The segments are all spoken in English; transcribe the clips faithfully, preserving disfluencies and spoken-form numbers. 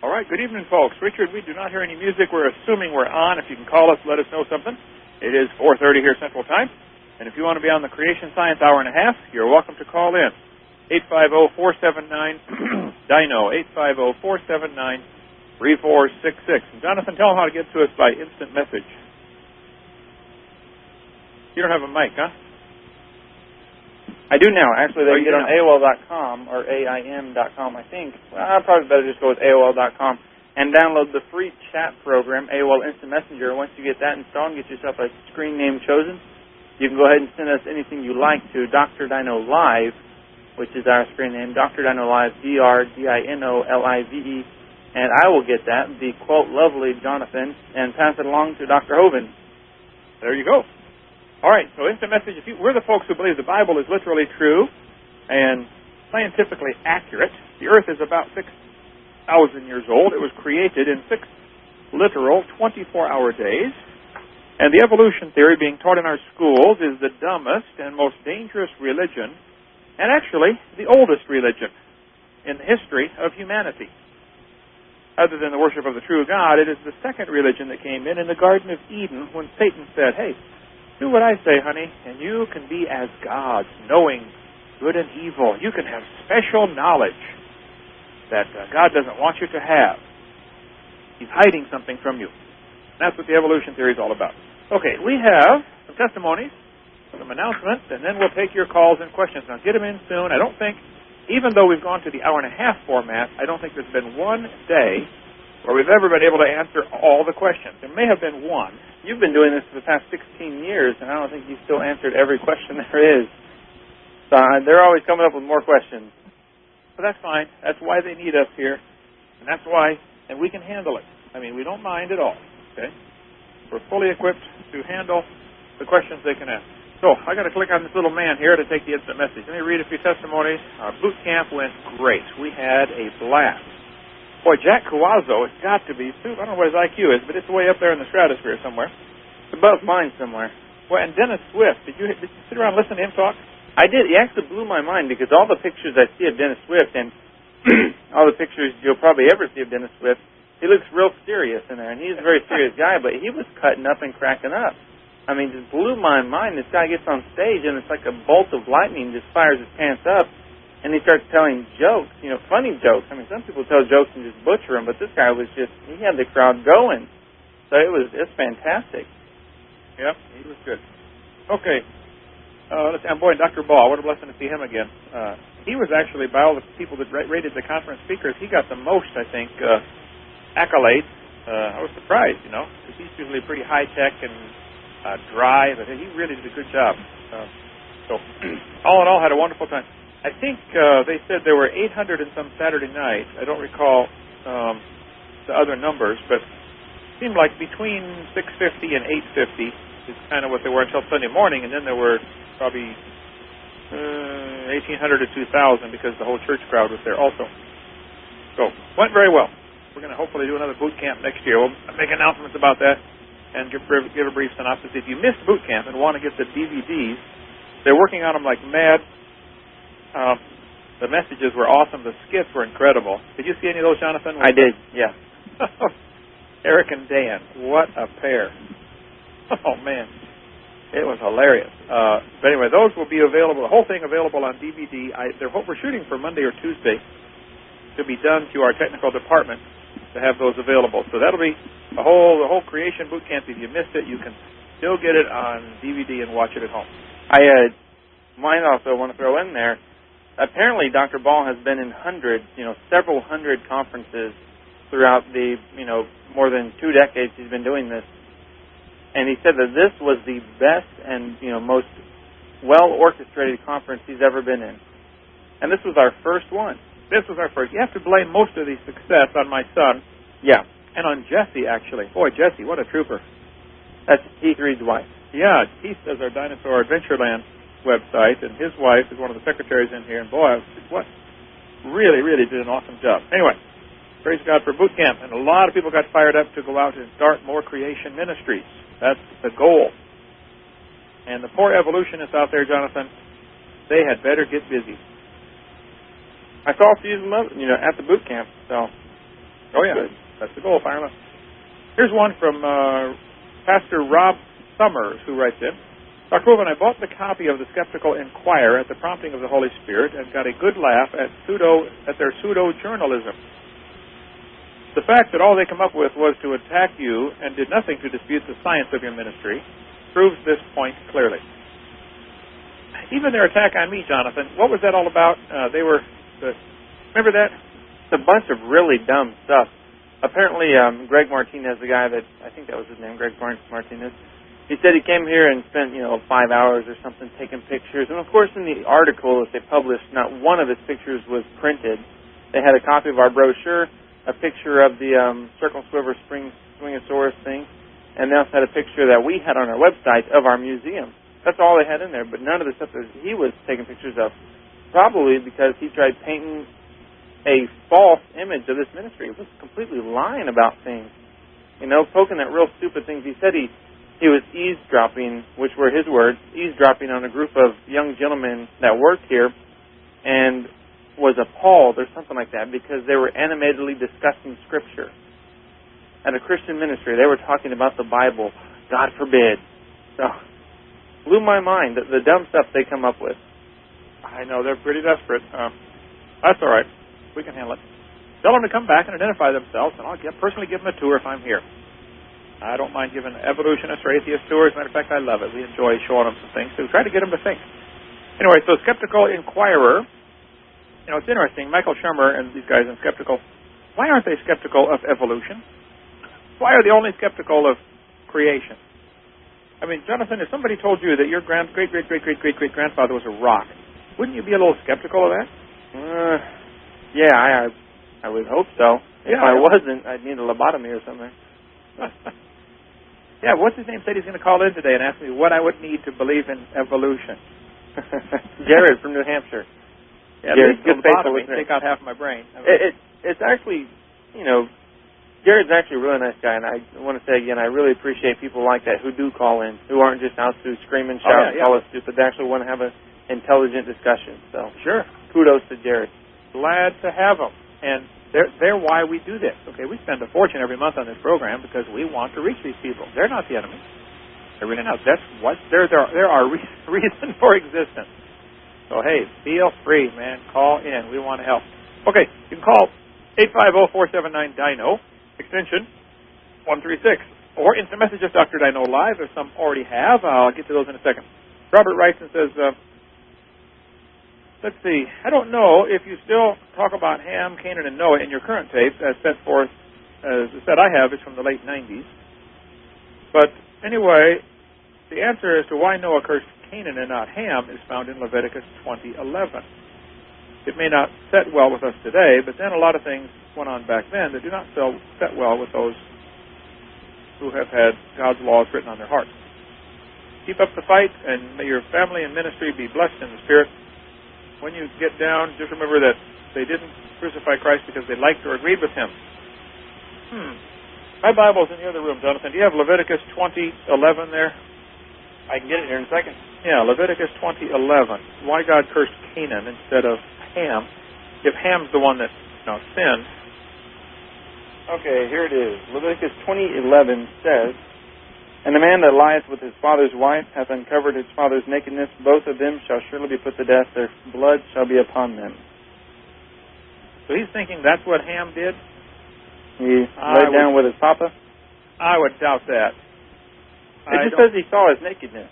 All right, good evening, folks. Richard, we do not hear any music. We're assuming we're on. If you can call us, let us know something. It is four thirty here Central Time. And if you want to be on the Creation Science Hour and a half, you're welcome to call in. eight five zero, four seven nine, D I N O, eight five zero, four seven nine, three four six six. And Jonathan, tell them how to get to us by instant message. You don't have a mic, huh? I do now. Actually, they oh, can get on A O L dot com or A I M dot com, I think. Well, I'd probably better just go with A O L dot com and download the free chat program, A O L Instant Messenger. Once you get that installed and get yourself a screen name chosen, you can go ahead and send us anything you like to Doctor Dino Live, which is our screen name, Doctor Dino Live, D R D I N O L I V E, and I will get that, the quote lovely Jonathan, and pass it along to Doctor Hovind. There you go. All right, so instant message. If you, we're the folks who believe the Bible is literally true and scientifically accurate. The Earth is about six thousand years old. It was created in six literal twenty-four hour days. And the evolution theory being taught in our schools is the dumbest and most dangerous religion, and actually the oldest religion in the history of humanity. Other than the worship of the true God, it is the second religion that came in in the Garden of Eden when Satan said, hey, do what I say, honey, and you can be as gods, knowing good and evil. You can have special knowledge that uh, God doesn't want you to have. He's hiding something from you. That's what the evolution theory is all about. Okay, we have some testimonies, some announcements, and then we'll take your calls and questions. Now, get them in soon. I don't think, even though we've gone to the hour and a half format, I don't think there's been one day where we've ever been able to answer all the questions. There may have been one. You've been doing this for the past sixteen years, and I don't think you've still answered every question there is. So uh, they're always coming up with more questions. But that's fine. That's why they need us here. And that's why, and we can handle it. I mean, we don't mind at all. Okay? We're fully equipped to handle the questions they can ask. So, I got to click on this little man here to take the instant message. Let me read a few testimonies. Our boot camp went great. We had a blast. Boy, Jack Cuazzo, it's got to be, I don't know what his I Q is, but it's way up there in the stratosphere somewhere. It's above mine somewhere. Well, and Dennis Swift, did you, did you sit around and listen to him talk? I did. He actually blew my mind because all the pictures I see of Dennis Swift and all the pictures you'll probably ever see of Dennis Swift, he looks real serious in there, and he's a very serious guy, but he was cutting up and cracking up. I mean, just blew my mind. This guy gets on stage, and it's like a bolt of lightning just fires his pants up. And he starts telling jokes, you know, funny jokes. I mean, some people tell jokes and just butcher them, but this guy was just, he had the crowd going. So it was, it's fantastic. Yep, he was good. Okay. Uh, let's see, boy, Doctor Ball, what a blessing to see him again. Uh, he was actually, by all the people that rated the conference speakers, he got the most, I think, uh, accolades. Uh, I was surprised, you know, because he's usually pretty high-tech and uh, dry, but he really did a good job. Uh, so, all in all, had a wonderful time. I think uh, they said there were eight hundred and some Saturday nights. I don't recall um, the other numbers, but it seemed like between six fifty and eight fifty is kind of what they were until Sunday morning, and then there were probably uh, eighteen hundred to two thousand because the whole church crowd was there also. So, went very well. We're going to hopefully do another boot camp next year. We'll make announcements about that and give, give a brief synopsis. If you missed boot camp and want to get the D V Ds, they're working on them like mad. Uh, the messages were awesome. The skits were incredible. Did you see any of those, Jonathan? I did, yeah. Eric and Dan, what a pair. Oh, man. It was hilarious. Uh, but anyway, those will be available, the whole thing available on D V D. I, they're, we're shooting for Monday or Tuesday to be done to our technical department to have those available. So that'll be the whole, the whole Creation Boot Camp. If you missed it, you can still get it on D V D and watch it at home. I uh, might also want to throw in there, apparently, Doctor Ball has been in hundreds, you know, several hundred conferences throughout the, you know, more than two decades he's been doing this. And he said that this was the best and, you know, most well-orchestrated conference he's ever been in. And this was our first one. This was our first. You have to blame most of the success on my son. Yeah. And on Jesse, actually. Boy, Jesse, what a trooper. That's Keith Reed's wife. Yeah, Keith does our Dinosaur Adventureland website, and his wife is one of the secretaries in here, and boy, what really, really did an awesome job. Anyway, praise God for boot camp, and a lot of people got fired up to go out and start more creation ministries. That's the goal. And the poor evolutionists out there, Jonathan, they had better get busy. I saw a few of them, you know, at the boot camp, so Oh, yeah. Good. That's the goal, fire them up. Here's one from uh, Pastor Rob Summers, who writes in, Doctor Wolfman, I bought the copy of the Skeptical Inquirer at the prompting of the Holy Spirit and got a good laugh at pseudo at their pseudo-journalism. The fact that all they come up with was to attack you and did nothing to dispute the science of your ministry proves this point clearly. Even their attack on me, Jonathan, what was that all about? Uh, they were, the, remember that? It's a bunch of really dumb stuff. Apparently, um, Greg Martinez, the guy that, I think that was his name, Greg Martinez, he said he came here and spent, you know, five hours or something taking pictures. And, of course, in the article that they published, not one of his pictures was printed. They had a copy of our brochure, a picture of the um, Circle Swiver Spring Swingosaurus thing, and they also had a picture that we had on our website of our museum. That's all they had in there, but none of the stuff that he was taking pictures of, probably because he tried painting a false image of this ministry. It was completely lying about things, you know, poking at real stupid things. He said he, he was eavesdropping, which were his words, eavesdropping on a group of young gentlemen that worked here and was appalled or something like that because they were animatedly discussing Scripture. At a Christian ministry, they were talking about the Bible. God forbid. So, blew my mind, the, the dumb stuff they come up with. I know, they're pretty desperate. Um, that's all right. We can handle it. Tell them to come back and identify themselves, and I'll get, personally give them a tour if I'm here. I don't mind giving evolutionists or atheist tours. As a matter of fact, I love it. We enjoy showing them some things. So we try to get them to think. Anyway, so Skeptical Inquirer. You know, it's interesting. Michael Shermer and these guys in Skeptical, why aren't they skeptical of evolution? Why are they only skeptical of creation? I mean, Jonathan, if somebody told you that your grand, great, great, great, great, great, great grandfather was a rock, wouldn't you be a little skeptical of that? Uh, yeah, I, I would hope so. If Yeah, I I wasn't, I'd need a lobotomy or something. Yeah, what's his name said he's going to call in today and ask me what I would need to believe in evolution. Jared from New Hampshire. Yeah, Jared, good lobotomy, take out half my brain. I mean, it, it, it's actually, you know, Jared's actually a really nice guy, and I want to say again, I really appreciate people like that who do call in, who aren't just out to scream and shout oh, yeah, and yeah. call us stupid. They actually want to have an intelligent discussion. So, sure. Kudos to Jared. Glad to have them. And they're, they're why we do this. Okay, we spend a fortune every month on this program because we want to reach these people. They're not the enemy. They're really not. That's what, they're, they're, they're our re- reason for existence. So, hey, feel free, man. Call in. We want to help. Okay, you can call eight five zero, four seven nine, D I N O, extension one three six. Or instant message us, Doctor Dino Live, if some already have. I'll get to those in a second. Robert writes and says, uh, let's see, I don't know if you still talk about Ham, Canaan, and Noah in your current tapes, as set forth, as the set I have is from the late nineties. But anyway, the answer as to why Noah cursed Canaan and not Ham is found in Leviticus twenty eleven. It may not set well with us today, but then a lot of things went on back then that do not set well with those who have had God's laws written on their hearts. Keep up the fight, and may your family and ministry be blessed in the Spirit. When you get down, just remember that they didn't crucify Christ because they liked or agreed with Him. Hmm. My Bible's in the other room, Jonathan. Do you have Leviticus twenty eleven there? I can get it here in a second. Yeah, Leviticus twenty eleven. Why God cursed Canaan instead of Ham, if Ham's the one that you know, sinned. Okay, here it is. Leviticus twenty eleven says, And the man that lieth with his father's wife hath uncovered his father's nakedness. Both of them shall surely be put to death. Their blood shall be upon them. So he's thinking that's what Ham did? He I laid down would, with his papa? I would doubt that. It I just don't... says he saw his nakedness.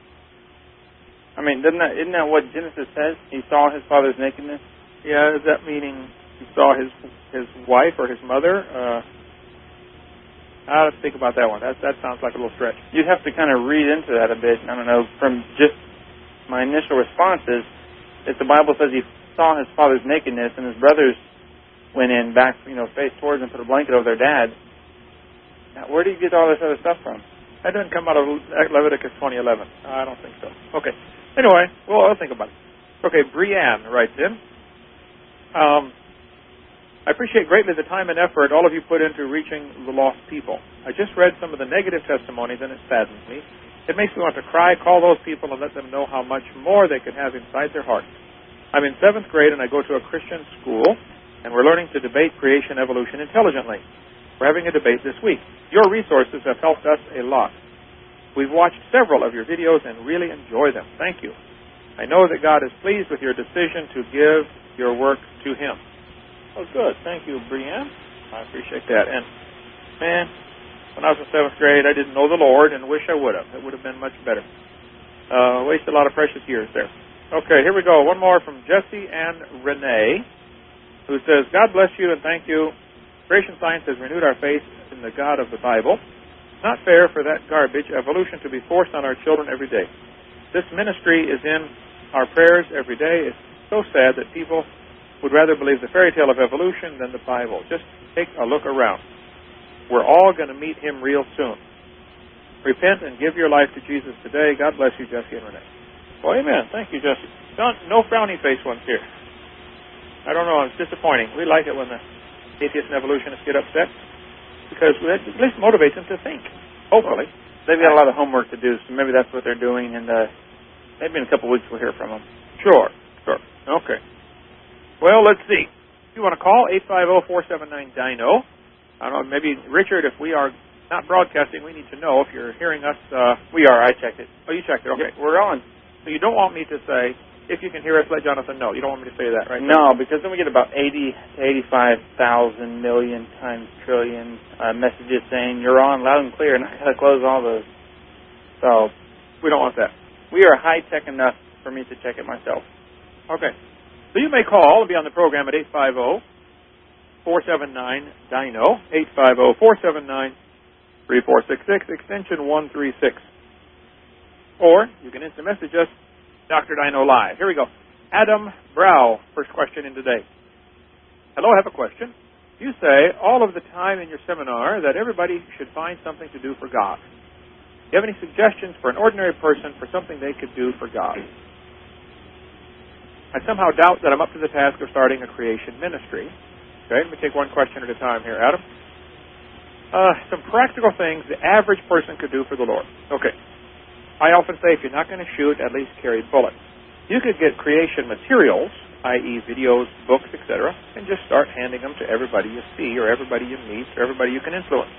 I mean, doesn't that, isn't that what Genesis says? He saw his father's nakedness? Yeah, is that meaning he saw his his wife or his mother? Uh, I'll think about that one. That that sounds like a little stretch. You'd have to kind of read into that a bit. I don't know. From just my initial responses, if the Bible says he saw his father's nakedness and his brothers went in back, you know, face towards and put a blanket over their dad, now, where do you get all this other stuff from? That doesn't come out of Leviticus twenty eleven. I don't think so. Okay. Anyway, well, I'll think about it. Okay, Brianne writes in. Um, I appreciate greatly the time and effort all of you put into reaching the lost people. I just read some of the negative testimonies and it saddens me. It makes me want to cry, call those people and let them know how much more they could have inside their hearts. I'm in seventh grade and I go to a Christian school. and we're learning to debate creation evolution intelligently. We're having a debate this week. Your resources have helped us a lot. We've watched several of your videos and really enjoy them. Thank you. I know that God is pleased with your decision to give your work to Him. Oh, good. Thank you, Brianne. I appreciate that. And, man, when I was in seventh grade, I didn't know the Lord and wish I would have. It would have been much better. Uh, wasted a lot of precious years there. Okay, here we go. One more from Jesse and Renee, who says, God bless you and thank you. Creation science has renewed our faith in the God of the Bible. It's not fair for that garbage evolution to be forced on our children every day. This ministry is in our prayers every day. It's so sad that people would rather believe the fairy tale of evolution than the Bible. Just take a look around. We're all going to meet Him real soon. Repent and give your life to Jesus today. God bless you, Jesse and Renee. Well, amen. Thank you, Jesse. No frowny face ones here. I don't know. It's disappointing. We like it when the atheists and evolutionists get upset because it at least motivates them to think. Hopefully. They've got a lot of homework to do, so maybe that's what they're doing, and uh, maybe in a couple of weeks we'll hear from them. Sure. Sure. Okay. Well, let's see. If you want to call, eight five zero, four seven nine, D I N O. I don't know, maybe, Richard, if we are not broadcasting, we need to know if you're hearing us. Uh, we are. I checked it. Oh, you checked it. Okay. Yeah, we're on. So you don't want me to say, if you can hear us, let Jonathan know. You don't want me to say that, right? No, because then we get about eighty to eighty-five thousand million times trillion uh, messages saying you're on loud and clear, and I got to close all those. So we don't want that. We are high-tech enough for me to check it myself. Okay. So you may call and be on the program at eight five zero, four seven nine, D I N O, eight five zero, four seven nine, three four six six, extension one three six. Or you can instant message us, Doctor Dino Live. Here we go. Adam Brow, first question in today. Hello, I have a question. You say all of the time in your seminar that everybody should find something to do for God. Do you have any suggestions for an ordinary person for something they could do for God? I somehow doubt that I'm up to the task of starting a creation ministry. Okay, let me take one question at a time here, Adam. Uh, some practical things the average person could do for the Lord. Okay. I often say if you're not going to shoot, at least carry bullets. You could get creation materials, that is videos, books, et cetera, and just start handing them to everybody you see or everybody you meet or everybody you can influence.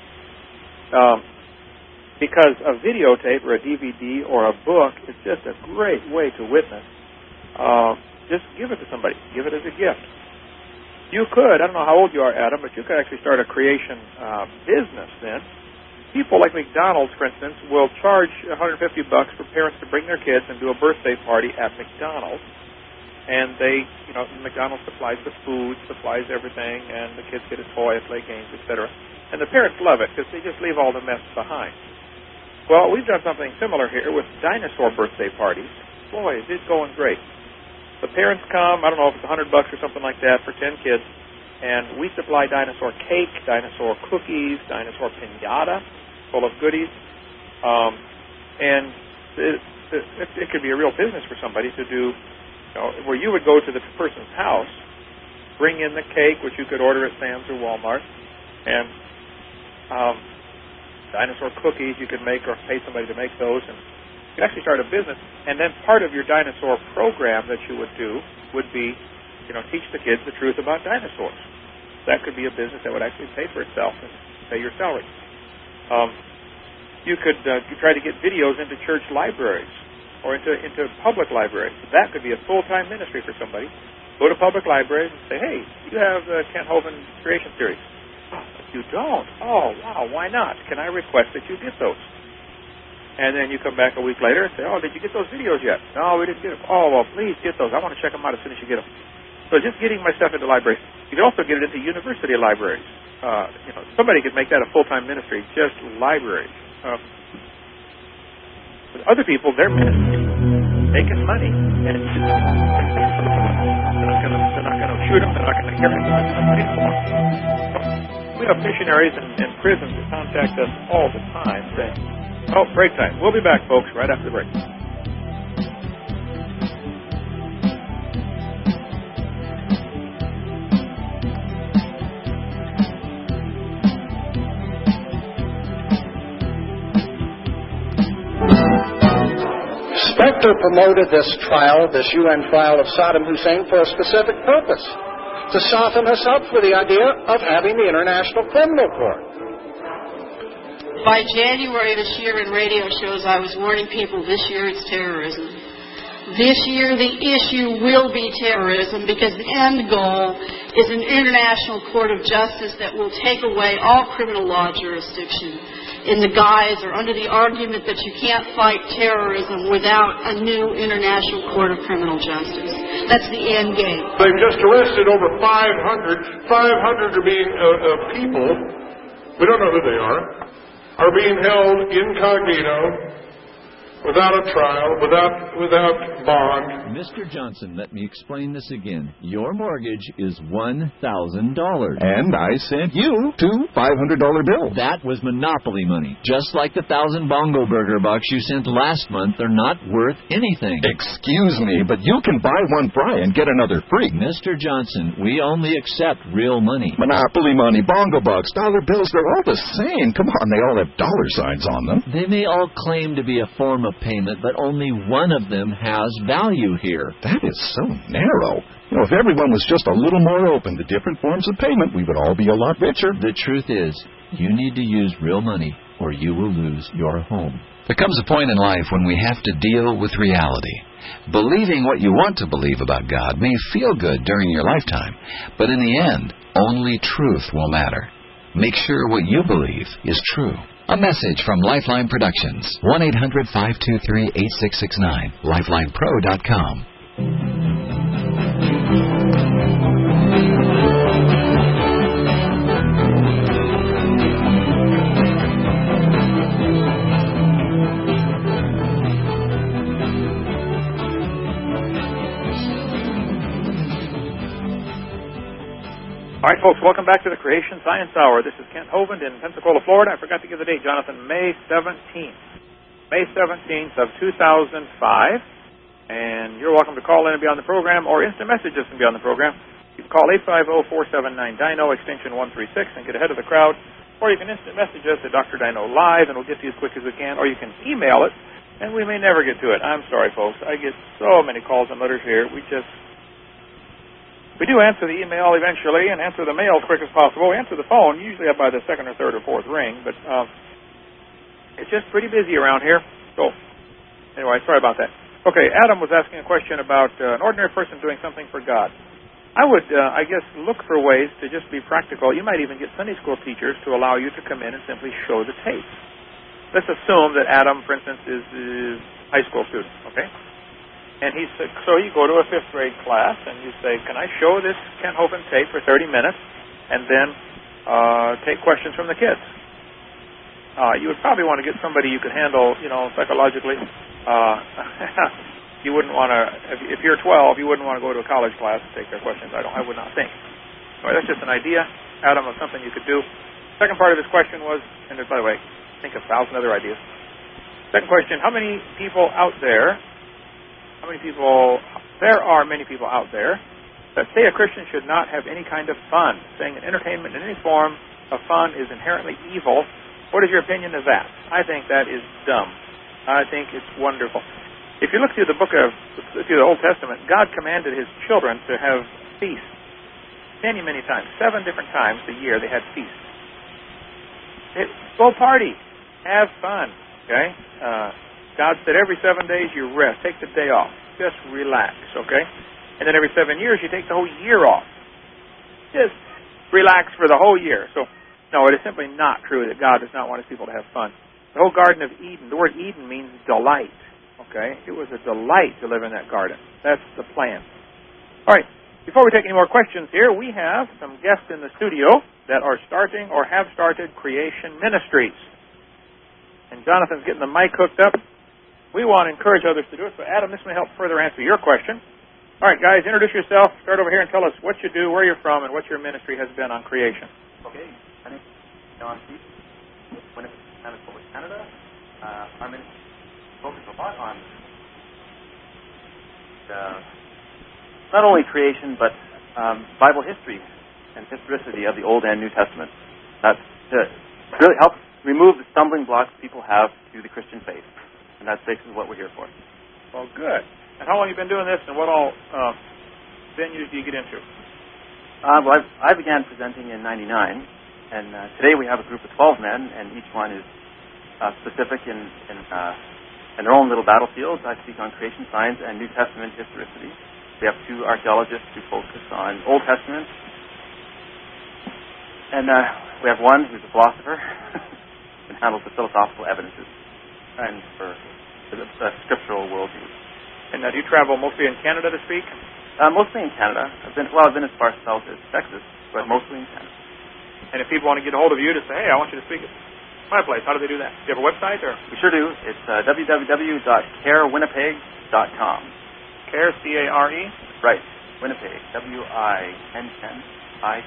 Um, because a videotape or a D V D or a book is just a great way to witness. Uh, just give it to somebody. Give it as a gift. You could, I don't know how old you are, Adam, but you could actually start a creation uh, business then. People like McDonald's, for instance, will charge one hundred fifty bucks for parents to bring their kids and do a birthday party at McDonald's. And they, you know, McDonald's supplies the food, supplies everything, and the kids get a toy and play games, et cetera. And the parents love it because they just leave all the mess behind. Well, we've done something similar here with dinosaur birthday parties. Boy, is it going great. The parents come, I don't know if it's one hundred bucks or something like that for ten kids, and we supply dinosaur cake, dinosaur cookies, dinosaur piñata, full of goodies. Um, and it, it, it could be a real business for somebody to do, you know, where you would go to the person's house, bring in the cake, which you could order at Sam's or Walmart, and um, dinosaur cookies you could make or pay somebody to make those, and you could actually start a business. And then part of your dinosaur program that you would do would be, you know, teach the kids the truth about dinosaurs. That could be a business that would actually pay for itself and pay your salary. Um, you could uh, try to get videos into church libraries or into into public libraries. That could be a full-time ministry for somebody. Go to public libraries and say, hey, you have the Kent Hovind Creation Series. Oh, you don't? Oh, wow, why not? Can I request that you get those? And then you come back a week later and say, oh, did you get those videos yet? No, we didn't get them. Oh, well, please get those. I want to check them out as soon as you get them. So just getting my stuff into libraries. You can also get it into university libraries. Uh, you know, somebody could make that a full-time ministry, just libraries. Uh, but other people, they're ministry, making money, and it's just, they're not going to shoot them, they're not going to carry them. We have missionaries in, in prisons that contact us all the time saying, oh, break time. We'll be back, folks, right after the break. Specter promoted this trial, this U N trial of Saddam Hussein, for a specific purpose, to soften us up for the idea of having the International Criminal Court. By January this year in radio shows, I was warning people this year it's terrorism. This year the issue will be terrorism because the end goal is an international court of justice that will take away all criminal law jurisdiction in the guise or under the argument that you can't fight terrorism without a new international court of criminal justice. That's the end game. They've just arrested over five hundred. five hundred are being, uh, uh, people, we don't know who they are, are being held incognito, without a trial, without without bond. Mister Johnson, let me explain this again. Your mortgage is one thousand dollars. And I sent you two five hundred dollar bills. That was monopoly money. Just like the thousand Bongo Burger bucks you sent last month are not worth anything. Excuse me, but you can buy one fry and get another free. Mister Johnson, we only accept real money. Monopoly money, Bongo bucks, dollar bills, they're all the same. Come on, they all have dollar signs on them. They may all claim to be a form of payment, but only one of them has value here. That is so narrow. You know, if everyone was just a little more open to different forms of payment, we would all be a lot richer. The truth is, you need to use real money or you will lose your home. There comes a point in life when we have to deal with reality. Believing what you want to believe about God may feel good during your lifetime, but in the end, only truth will matter. Make sure what you believe is true. A message from Lifeline Productions. one eight hundred five two three eight six six nine. lifeline pro dot com. All right, folks, welcome back to the Creation Science Hour. This is Kent Hovind in Pensacola, Florida. I forgot to give the date, Jonathan, May seventeenth. May seventeenth of two thousand five. And you're welcome to call in and be on the program or instant message us and be on the program. You can call eight five zero, four seven nine, D I N O, extension one three six, and get ahead of the crowd. Or you can instant message us at Doctor Dino Live, and we'll get to you as quick as we can. Or you can email it, and we may never get to it. I'm sorry, folks. I get so many calls and letters here. We just... We do answer the email eventually and answer the mail as quick as possible. We answer the phone usually up by the second or third or fourth ring, but um, it's just pretty busy around here. So, anyway, sorry about that. Okay, Adam was asking a question about uh, an ordinary person doing something for God. I would, uh, I guess, look for ways to just be practical. You might even get Sunday school teachers to allow you to come in and simply show the tape. Let's assume that Adam, for instance, is a high school student, okay? And he said, so you go to a fifth grade class and you say, can I show this Kent Hovind tape for thirty minutes and then uh, take questions from the kids? Uh, you would probably want to get somebody you could handle, you know, psychologically. Uh, you wouldn't want to, if, if you're twelve, you wouldn't want to go to a college class and take their questions. I don't, I would not think. All right, that's just an idea, Adam, of something you could do. Second part of his question was, and by the way, think of a thousand other ideas. Second question, how many people out there How many people, there are many people out there that say a Christian should not have any kind of fun, saying that entertainment in any form of fun is inherently evil. What is your opinion of that? I think that is dumb. I think it's wonderful. If you look through the book of, through the Old Testament, God commanded His children to have feasts. Many, many times. Seven different times a year they had feasts. It, go party. Have fun. Okay? Uh, God said every seven days you rest. Take the day off. Just relax, okay? And then every seven years you take the whole year off. Just relax for the whole year. So, no, it is simply not true that God does not want His people to have fun. The whole Garden of Eden, the word Eden means delight, okay? It was a delight to live in that garden. That's the plan. All right, before we take any more questions here, we have some guests in the studio that are starting or have started Creation Ministries. And Jonathan's getting the mic hooked up. We want to encourage others to do it. So, Adam, this may help further answer your question. All right, guys, introduce yourself. Start over here and tell us what you do, where you're from, and what your ministry has been on creation. Okay. My name is John Steve. Winnipeg, Manitoba, Canada. Uh, our ministry focuses a lot on uh, not only creation, but um, Bible history and historicity of the Old and New Testament. That's to really help remove the stumbling blocks people have to the Christian faith. And that's basically what we're here for. Well, good. And how long have you been doing this, and what all uh, venues do you get into? Uh, well, I, I began presenting in ninety-nine, and uh, today we have a group of twelve men, and each one is uh, specific in in, uh, in their own little battlefields. I speak on creation science and New Testament historicity. We have two archaeologists who focus on Old Testament, and uh, we have one who's a philosopher and handles the philosophical evidences and for, for the uh, scriptural worldview. And uh, do you travel mostly in Canada to speak? Uh, mostly in Canada. I've been well. I've been as far south as Texas, but mostly in Canada. And if people want to get a hold of you to say, "Hey, I want you to speak at my place," how do they do that? Do you have a website or? We sure do. It's uh, w w w dot care winnipeg dot com. Care, C A R E. Right. Winnipeg. W I N N I.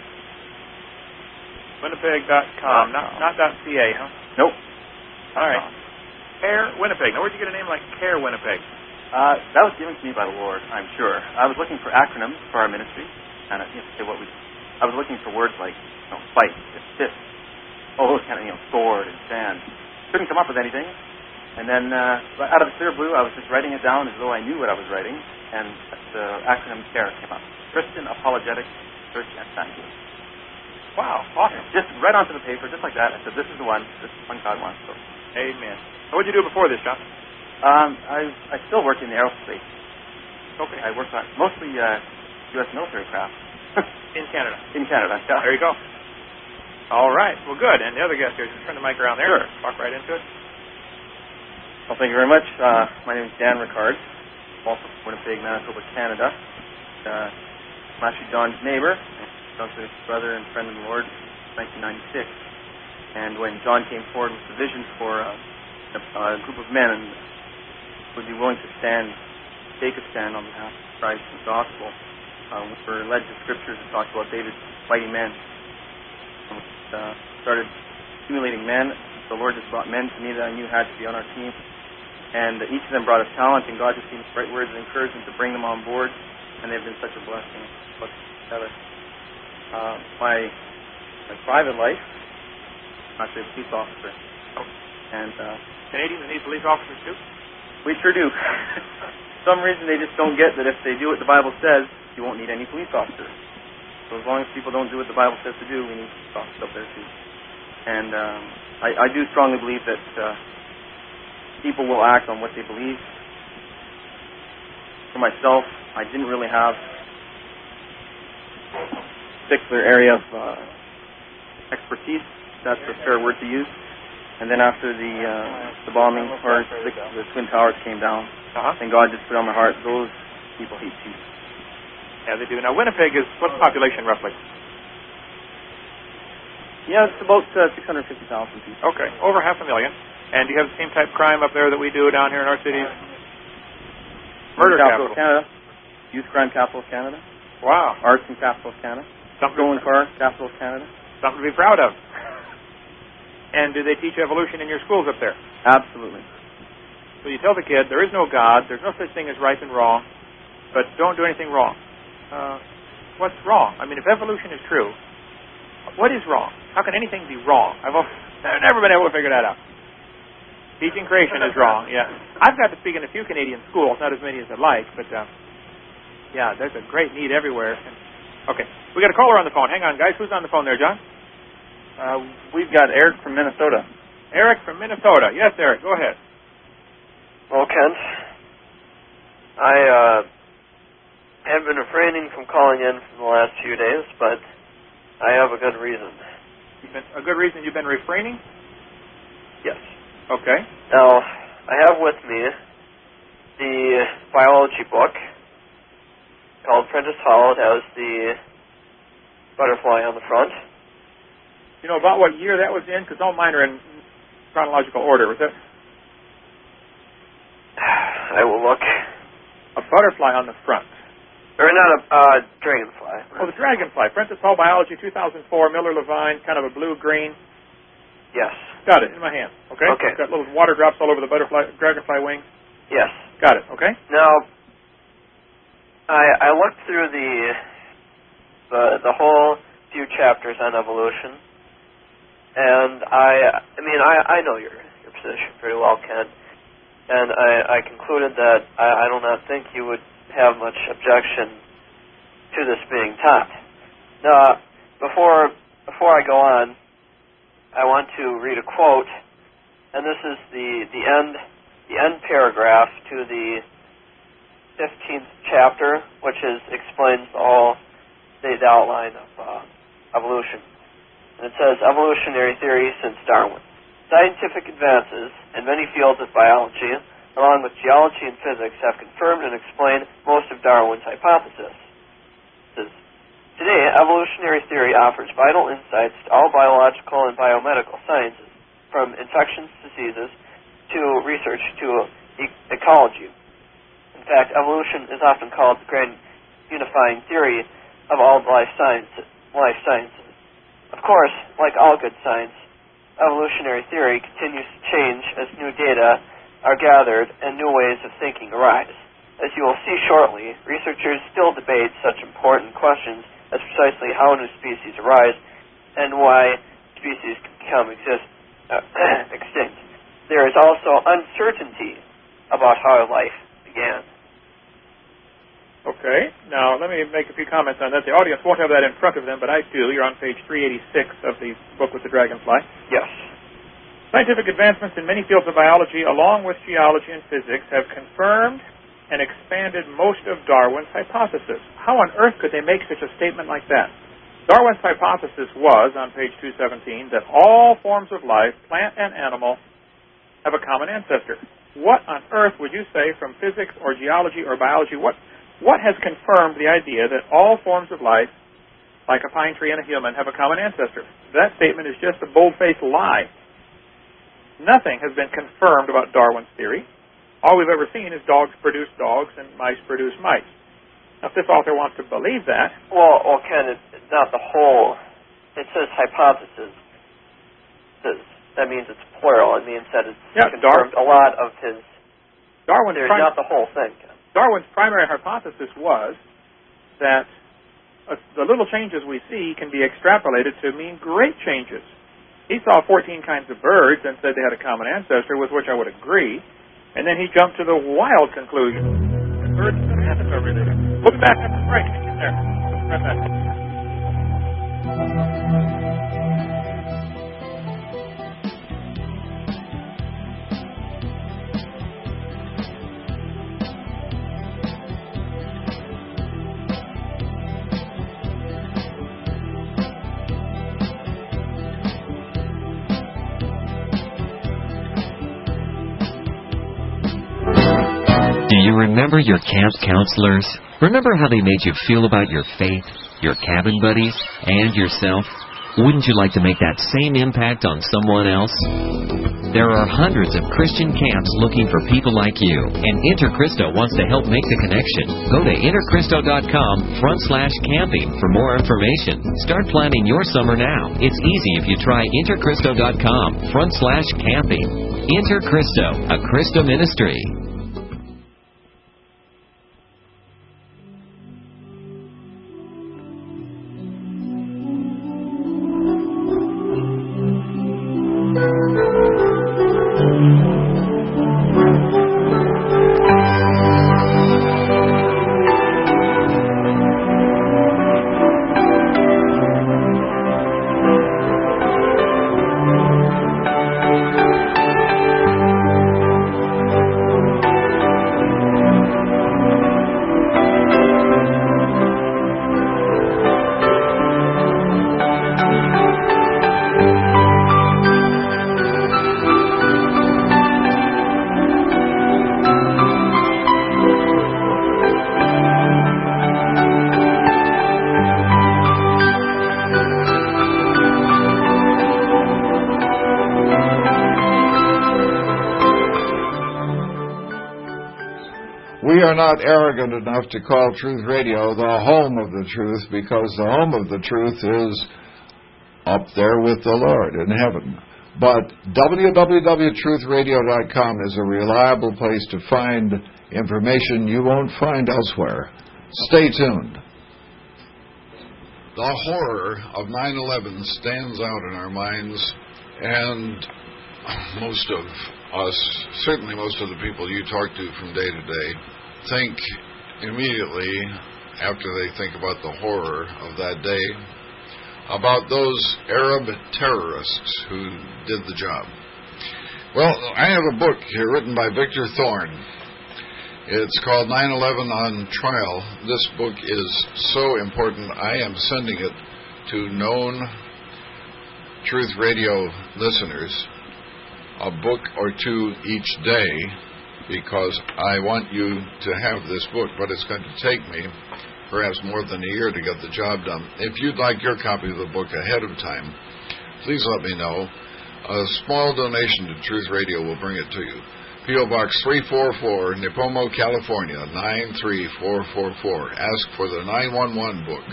Winnipeg dot com. Not not dot C A, huh? Nope. All right. Care Winnipeg. Now, where'd you get a name like Care Winnipeg? Uh, that was given to me by the Lord, I'm sure. I was looking for acronyms for our ministry, and I, you know, say what we. I was looking for words like, you know, fight, fist, all those kind of, you know, sword and stand. Couldn't come up with anything, and then uh, out of the clear blue, I was just writing it down as though I knew what I was writing, and the acronym CARE came up: Christian Apologetic Search and Evangelism. Wow, awesome! Just right onto the paper, just like that. I said, "This is the one. This is the one God wants." So, amen. What did you do before this, John? Um, I I still work in the aerospace. Okay. I work on mostly uh, U S military craft. In Canada. In Canada. Yeah. There you go. All right. Well, good. And the other guest here, just turn the mic around there. Sure. Walk right into it. Well, thank you very much. Uh, my name is Dan Ricard. I'm also from Winnipeg, Manitoba, Canada. Uh, I'm actually John's neighbor. I'm his brother and friend in the Lord in nineteen ninety-six. And when John came forward with the vision for uh, a, a group of men and would be willing to stand, take a stand on behalf of Christ and the gospel, uh, we were led to scriptures that talked about David's mighty men. And we uh, started accumulating men. The Lord just brought men to me that I knew had to be on our team. And each of them brought a talent, and God just gave us right words of encouragement to bring them on board. And they've been such a blessing together. Uh, my, my private life, I'm actually a police officer. Oh. And uh, Canadians need police officers too? We sure do. For some reason they just don't get that if they do what the Bible says, you won't need any police officers. So as long as people don't do what the Bible says to do, we need police officers up there too. And um, I, I do strongly believe that uh, people will act on what they believe. For myself, I didn't really have a particular area of uh, expertise. That's a fair word to use. And then after the uh, the bombing, or the, the Twin Towers came down, uh-huh. and God just put on my heart, those people hate Jesus. Yeah, they do. Now, Winnipeg is, what's the population roughly? Yeah, it's about uh, six hundred fifty thousand people. Okay, over half a million. And do you have the same type of crime up there that we do down here in our cities? Murder capital capital. of Canada. Youth crime capital of Canada. Wow. Arts and capital of Canada. Something Stolen car capital of Canada. Something to be proud of. And do they teach evolution in your schools up there? Absolutely. So you tell the kid, there is no God, there's no such thing as right and wrong, but don't do anything wrong. Uh, what's wrong? I mean, if evolution is true, what is wrong? How can anything be wrong? I've, I've never been able to figure that out. Teaching creation is wrong, yeah. I've got to speak in a few Canadian schools, not as many as I'd like, but uh, yeah, there's a great need everywhere. Okay, we got a caller on the phone. Hang on, guys. Who's on the phone there, John? Uh, we've got Eric from Minnesota. Eric from Minnesota. Yes, Eric. Go ahead. Well, Kent, I uh, have been refraining from calling in for the last few days, but I have a good reason. You've been, a good reason you've been refraining? Yes. Okay. Now, I have with me the biology book called Prentice Hall. It has the butterfly on the front. You know about what year that was in? Because all mine are in chronological order. Was it? I will look. A butterfly on the front. Or not a uh, dragonfly. Oh, the dragonfly. Prentice Hall Biology, two thousand four, Miller Levine, kind of a blue-green. Yes. Got it, in my hand. Okay? Okay. It's got little water drops all over the butterfly, dragonfly wings. Yes. Got it, okay? Now, I, I looked through the, the the whole few chapters on evolution, and I I mean, I, I know your, your position pretty well, Ken, and I, I concluded that I, I do not think you would have much objection to this being taught. uh, before before I go on, I want to read a quote, and this is the, the end the end paragraph to the fifteenth chapter, which is explains all the, the outline of uh, evolution. And it says, evolutionary theory since Darwin. Scientific advances in many fields of biology, along with geology and physics, have confirmed and explained most of Darwin's hypotheses. Today, evolutionary theory offers vital insights to all biological and biomedical sciences, from infectious diseases to research to e- ecology. In fact, evolution is often called the grand unifying theory of all life sciences. Life sciences. Of course, like all good science, evolutionary theory continues to change as new data are gathered and new ways of thinking arise. As you will see shortly, researchers still debate such important questions as precisely how new species arise and why species can become exist, uh, extinct. There is also uncertainty about how life began. Okay, now let me make a few comments on that. The audience won't have that in front of them, but I do. You're on page three eighty-six of the book with the dragonfly. Yes. Scientific advancements in many fields of biology, along with geology and physics, have confirmed and expanded most of Darwin's hypothesis. How on earth could they make such a statement like that? Darwin's hypothesis was, on page two seventeen, that all forms of life, plant and animal, have a common ancestor. What on earth would you say from physics or geology or biology? What what has confirmed the idea that all forms of life, like a pine tree and a human, have a common ancestor? That statement is just a bold-faced lie. Nothing has been confirmed about Darwin's theory. All we've ever seen is dogs produce dogs and mice produce mice. Now, if this author wants to believe that... Well, well Ken, it's not the whole. It says hypothesis. That means it's plural. It means that it's yeah, confirmed Dar- a lot of his Darwin's theory, prim- not the whole thing. Ken. Darwin's primary hypothesis was that uh, the little changes we see can be extrapolated to mean great changes. He saw fourteen kinds of birds and said they had a common ancestor, with which I would agree. And then he jumped to the wild conclusion. Birds and animals are related. We'll be back after the break. Hang in there. Right back. Do you remember your camp counselors? Remember how they made you feel about your faith, your cabin buddies, and yourself? Wouldn't you like to make that same impact on someone else? There are hundreds of Christian camps looking for people like you, and InterChristo wants to help make the connection. Go to interchristo.com front slash camping for more information. Start planning your summer now. It's easy if you try interchristo.com front slash camping. InterChristo, a Christo ministry. We are not arrogant enough to call Truth Radio the home of the truth, because the home of the truth is up there with the Lord in heaven. But w w w dot truth radio dot com is a reliable place to find information you won't find elsewhere. Stay tuned. The horror of nine eleven stands out in our minds, and most of us, certainly most of the people you talk to from day to day, think immediately after they think about the horror of that day about those Arab terrorists who did the job. Well, I have a book here written by Victor Thorne. It's called nine eleven on Trial. This book is so important, I am sending it to known Truth Radio listeners, a book or two each day, because I want you to have this book, but it's going to take me perhaps more than a year to get the job done. If you'd like your copy of the book ahead of time, please let me know. A small donation to Truth Radio will bring it to you. P O. Box three forty-four, Nipomo, California, nine three four four four. Ask for the nine one one book.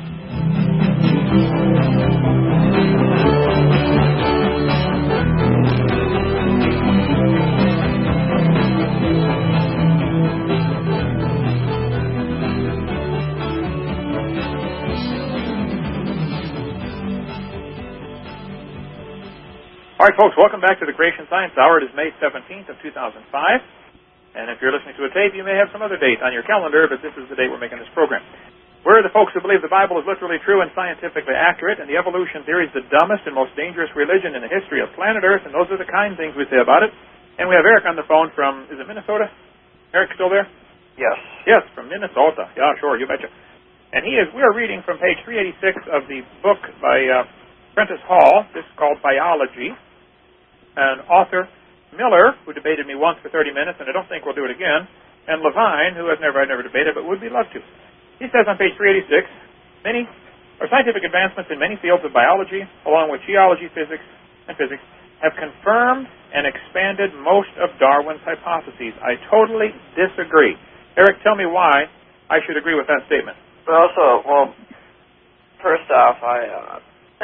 All right, folks, welcome back to the Creation Science Hour. It is May seventeenth of two thousand five. And if you're listening to a tape, you may have some other date on your calendar, but this is the date we're making this program. We're the folks who believe the Bible is literally true and scientifically accurate, and the evolution theory is the dumbest and most dangerous religion in the history of planet Earth, and those are the kind things we say about it. And we have Eric on the phone from, is it Minnesota? Eric still there? Yes. Yes, from Minnesota. Yeah, sure, you betcha. And he is, we are reading from page three eighty-six of the book by uh, Prentice Hall. This is called Biology. And author Miller, who debated me once for thirty minutes, and I don't think we'll do it again, and Levine, who has never, I've never debated, but would be loved to. He says on page three eighty-six, many, or scientific advancements in many fields of biology, along with geology, physics, and physics, have confirmed and expanded most of Darwin's hypotheses. I totally disagree. Eric, tell me why I should agree with that statement. Well, so, well, first off, I, uh,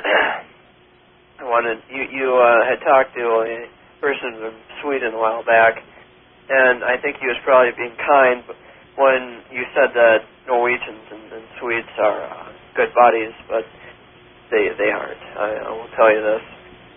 I wanted, you, you uh, had talked to a person from Sweden a while back, and I think he was probably being kind when you said that Norwegians and, and Swedes are uh, good buddies, but they they aren't. I, I will tell you this.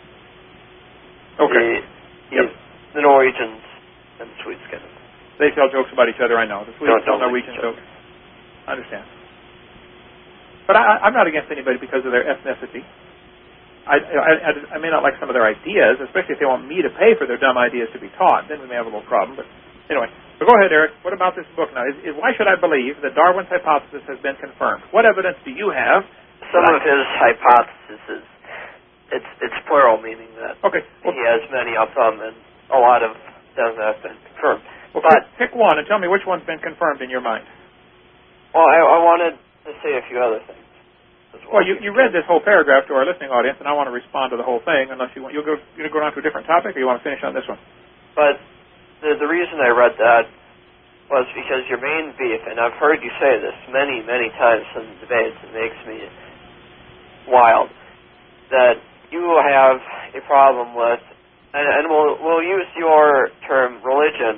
Okay. The, yep. the Norwegians and the Swedes get it. They tell jokes about each other, I know. The Swedes tell Norwegian jokes. I understand. But I, I'm not against anybody because of their ethnicity. I, I, I may not like some of their ideas, especially if they want me to pay for their dumb ideas to be taught. Then we may have a little problem. But anyway, so go ahead, Eric. What about this book now? Is, is, why should I believe that Darwin's hypothesis has been confirmed? What evidence do you have? Some of his hypotheses, it's it's plural, meaning that okay, well, he has many of them, and a lot of them have been confirmed. Well, but pick one and tell me which one's been confirmed in your mind. Well, I, I wanted to say a few other things. Well, you, you read this whole paragraph to our listening audience, and I want to respond to the whole thing. Unless you want, you'll go, you're going to go on to a different topic, or you want to finish on this one? But the the reason I read that was because your main beef, and I've heard you say this many, many times in debates, it makes me wild, that you have a problem with, and, and we'll we'll use your term religion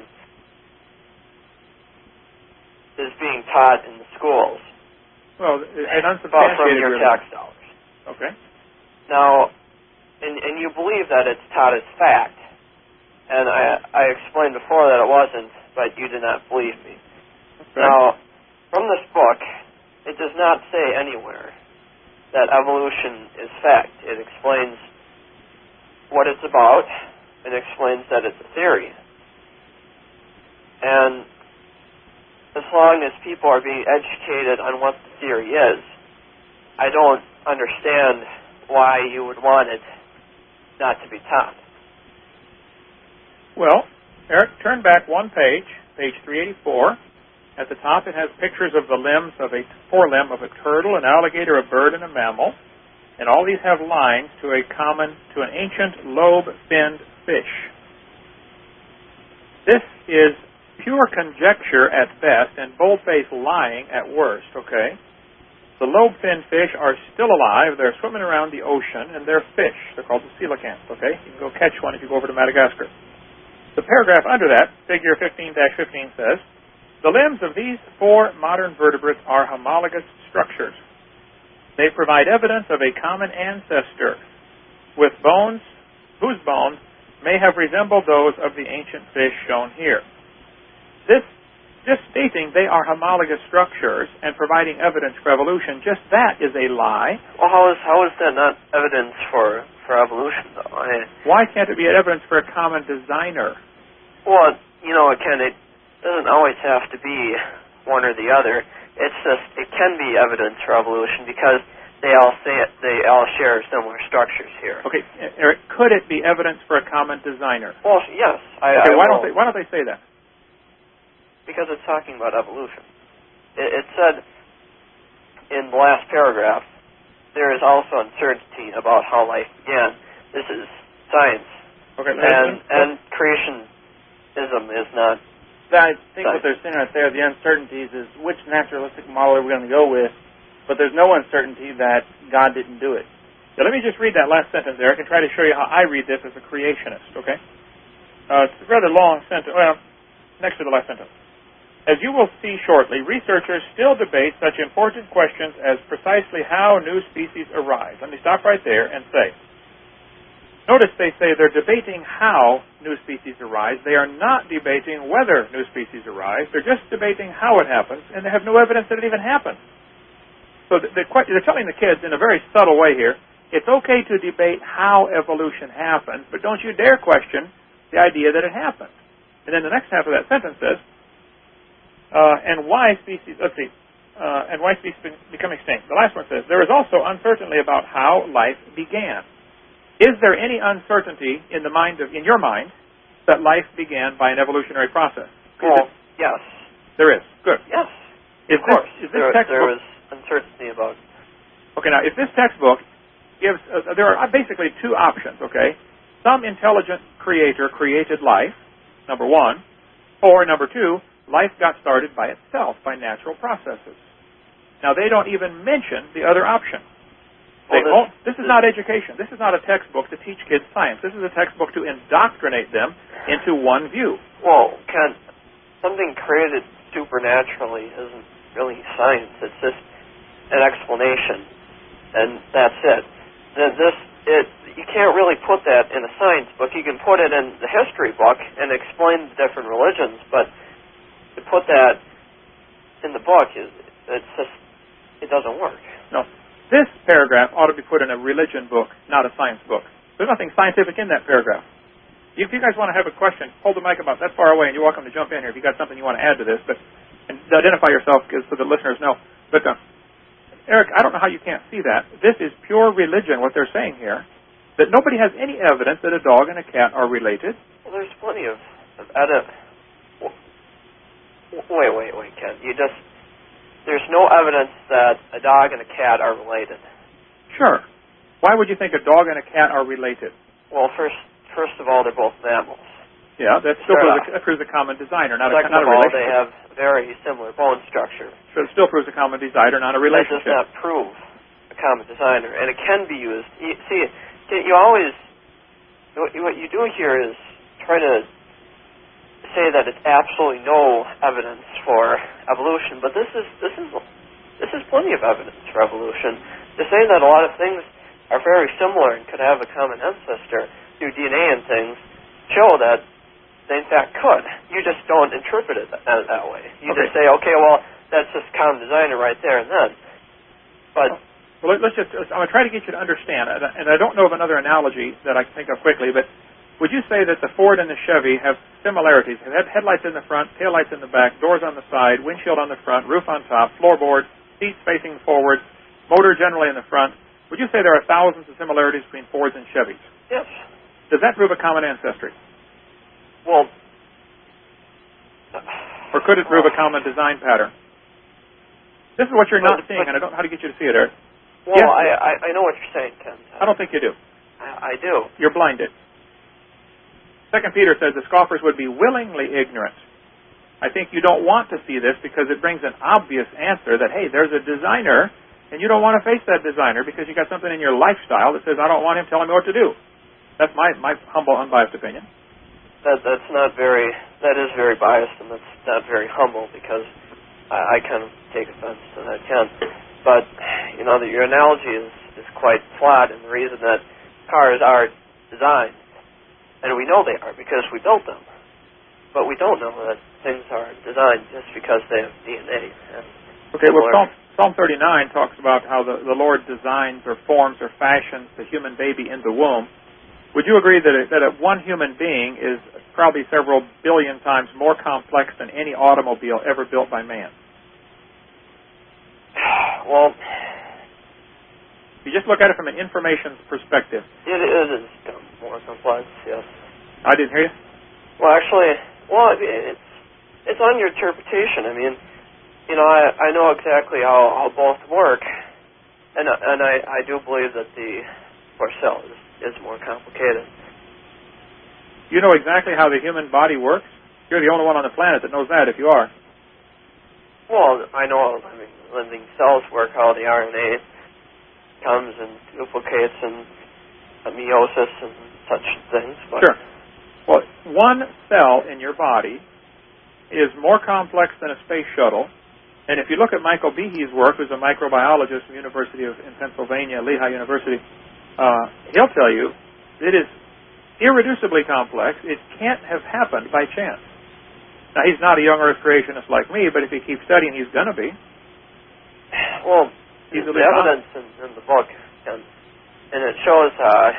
is being taught in the schools. Well, an unsubstantiated from your religion. tax dollars. Okay. Now, and, and you believe that it's taught as fact, and I, I explained before that it wasn't, but you did not believe me. Okay. Now, from this book, it does not say anywhere that evolution is fact. It explains what it's about. It explains that it's a theory. And as long as people are being educated on what the theory is, I don't understand why you would want it not to be taught. Well, Eric, turn back one page, page three eighty-four. At the top, it has pictures of the limbs of a forelimb of a turtle, an alligator, a bird, and a mammal. And all these have lines to a common, to an ancient lobe-finned fish. This is pure conjecture at best and bold-faced lying at worst, okay? The lobe-finned fish are still alive. They're swimming around the ocean, and they're fish. They're called the coelacanths, okay? You can go catch one if you go over to Madagascar. The paragraph under that, figure fifteen dash fifteen, says, the limbs of these four modern vertebrates are homologous structures. They provide evidence of a common ancestor with bones whose bones may have resembled those of the ancient fish shown here. This just stating they are homologous structures and providing evidence for evolution, just that is a lie. Well, how is how is that not evidence for, for evolution, though? I, Why can't it be evidence for a common designer? Well, you know, again, it doesn't always have to be one or the other. It's just, it can be evidence for evolution because they all say it, they all share similar structures here. Okay, Eric, could it be evidence for a common designer? Well, yes. I, okay, I why will, don't they why don't they say that? Because it's talking about evolution. It, it said in the last paragraph, there is also uncertainty about how life began. This is science. Okay, and and creationism is not. I think what they're saying right there, the uncertainties, is which naturalistic model are we going to go with, but there's no uncertainty that God didn't do it. Now, let me just read that last sentence there. I can try to show you how I read this as a creationist, okay? Uh, it's a rather long sentence. Well, next to the last sentence. As you will see shortly, researchers still debate such important questions as precisely how new species arise. Let me stop right there and say, notice they say they're debating how new species arise. They are not debating whether new species arise. They're just debating how it happens, and they have no evidence that it even happened. So the, the, they're telling the kids in a very subtle way here, it's okay to debate how evolution happens, but don't you dare question the idea that it happened. And then the next half of that sentence says, uh, and why species, let's see, uh, and why species become extinct. The last one says, there is also uncertainty about how life began. Is there any uncertainty in the mind of, in your mind, that life began by an evolutionary process? Well, yes. There is. Good. Yes. Is of course. This, is this there, textbook, there is uncertainty about. Okay, now, if this textbook gives, uh, there are basically two options, okay? Some intelligent creator created life, number one, or number two, life got started by itself, by natural processes. Now, they don't even mention the other option. They Well, this, this is not education. This is not a textbook to teach kids science. This is a textbook to indoctrinate them into one view. Well, Ken, something created supernaturally isn't really science. It's just an explanation, and that's it. Then this, it, you can't really put that in a science book. You can put it in the history book and explain the different religions, but to put that in the book, is it's just it doesn't work. No. This paragraph ought to be put in a religion book, not a science book. There's nothing scientific in that paragraph. If you guys want to have a question, hold the mic about that far away, and you're welcome to jump in here if you've got something you want to add to this. But and identify yourself so the listeners know. But uh, Eric, I don't know how you can't see that. This is pure religion, what they're saying here, that nobody has any evidence that a dog and a cat are related. Well, there's plenty of, of edit. Wait, wait, wait, Ken. You just... There's no evidence that a dog and a cat are related. Sure. Why would you think a dog and a cat are related? Well, first first of all, they're both mammals. Yeah, that still proves a, that proves a common designer, not Second a, not of a all, relationship. they have very similar bone structure. So it still proves a common designer, not a relationship. That does not prove a common designer, and it can be used. You, see, you always... What you do here is try to say that it's absolutely no evidence for evolution, but this is this is this is plenty of evidence for evolution. To say that a lot of things are very similar and could have a common ancestor through D N A and things show that they in fact could. You just don't interpret it that, that way. You okay. just say, okay, well, that's just common designer right there and then. But well, let's just. I'm going to try to get you to understand, and I don't know of another analogy that I can think of quickly, but. Would you say that the Ford and the Chevy have similarities? Have headlights in the front, taillights in the back, doors on the side, windshield on the front, roof on top, floorboard, seats facing forward, motor generally in the front. Would you say there are thousands of similarities between Fords and Chevys? Yes. Does that prove a common ancestry? Well... Or could it prove a common design pattern? This is what you're not but, seeing, but, and I don't know how to get you to see it, Eric. Well, yes, I, I, I know what you're saying, Ken. I don't think you do. I, I do. You're blinded. Second Peter says the scoffers would be willingly ignorant. I think you don't want to see this because it brings an obvious answer that, hey, there's a designer, and you don't want to face that designer because you got something in your lifestyle that says, I don't want him telling me what to do. That's my, my humble, unbiased opinion. That that's not very, that is very biased, and that's not very humble because I, I kind of take offense to that, Ken. But, you know, that your analogy is, is quite flawed in the reason that cars are designed. And we know they are because we built them. but we don't know that things are designed just because they have D N A. And okay, well, Psalm, Psalm thirty-nine talks about how the, the Lord designs or forms or fashions the human baby in the womb. Would you agree that a, that a one human being is probably several billion times more complex than any automobile ever built by man? Well, you just look at it from an information perspective. It, it is more complex, yes. I didn't hear you? Well, actually, well, it's, it's on your interpretation. I mean, you know, I, I know exactly how, how both work, and, and I, I do believe that the first cell is, is more complicated. You know exactly how the human body works? You're the only one on the planet that knows that, if you are. Well, I know how living, living cells work, how the R N A comes and duplicates and meiosis and such things. But sure. Well, one cell in your body is more complex than a space shuttle. And if you look at Michael Behe's work, who's a microbiologist from the University of in Pennsylvania, Lehigh University, uh, he'll tell you it is irreducibly complex. It can't have happened by chance. Now, he's not a young Earth creationist like me, but if he keeps studying, he's going to be. Well, He's the evidence in, in the book, and, and it shows uh,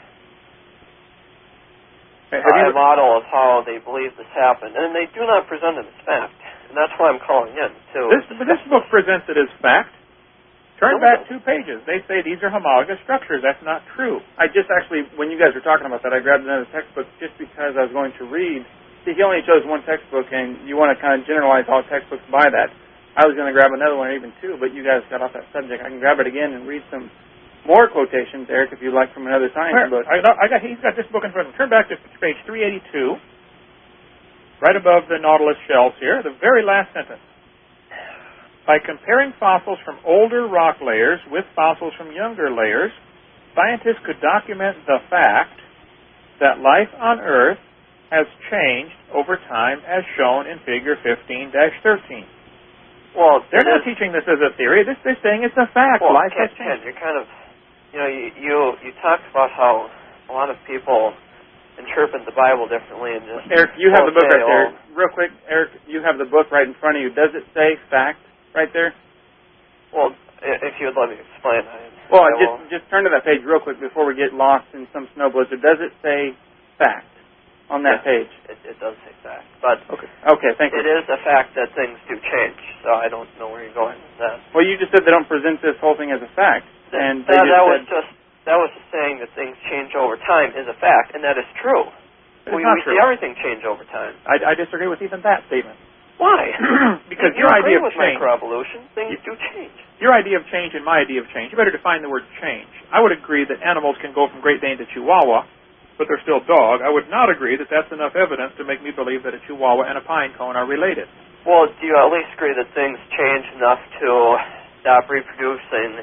a model of how they believe this happened, and they do not present it as fact, and that's why I'm calling in, too. This, but this book presents it as fact. Turn back two pages. They say these are homologous structures. That's not true. I just actually, when you guys were talking about that, I grabbed another textbook just because I was going to read. See, he only chose one textbook, and you want to kind of generalize all textbooks by that. I was going to grab another one, or even two, but you guys got off that subject. I can grab it again and read some more quotations, Eric, if you'd like, from another science book. I got, I got, he's got this book in front of him. Turn back to page three eighty-two, right above the Nautilus shells here, the very last sentence. By comparing fossils from older rock layers with fossils from younger layers, scientists could document the fact that life on Earth has changed over time as shown in figure fifteen dash thirteen. Well, they're not teaching this as a theory. This they're saying it's a fact. Well, Life has Ken, changed. you're kind of, you know, you, you you talked about how a lot of people interpret the Bible differently and just. Eric, you have the book say, right there. oh, Real quick, Eric, you have the book right in front of you. Does it say fact right there? Well, if you would let me explain. I, well, I just will. just turn to that page real quick before we get lost in some snow blizzard. Does it say fact on that yes, page? It, it does say fact, but okay, okay, thank it you. is a fact that things do change. So I don't know where you're going with that. Well, you just said they don't present this whole thing as a fact, and they that, just that said, was just that was just saying that things change over time is a fact, and that is true. It's we not we true. see everything change over time. I, I disagree with even that statement. Why? Because you your idea of with change, microevolution, things you, do change. Your idea of change and my idea of change, you better define the word change. I would agree that animals can go from Great Dane to Chihuahua, but they're still dog. I would not agree that that's enough evidence to make me believe that a Chihuahua and a pine cone are related. Well, do you at least agree that things change enough to stop reproducing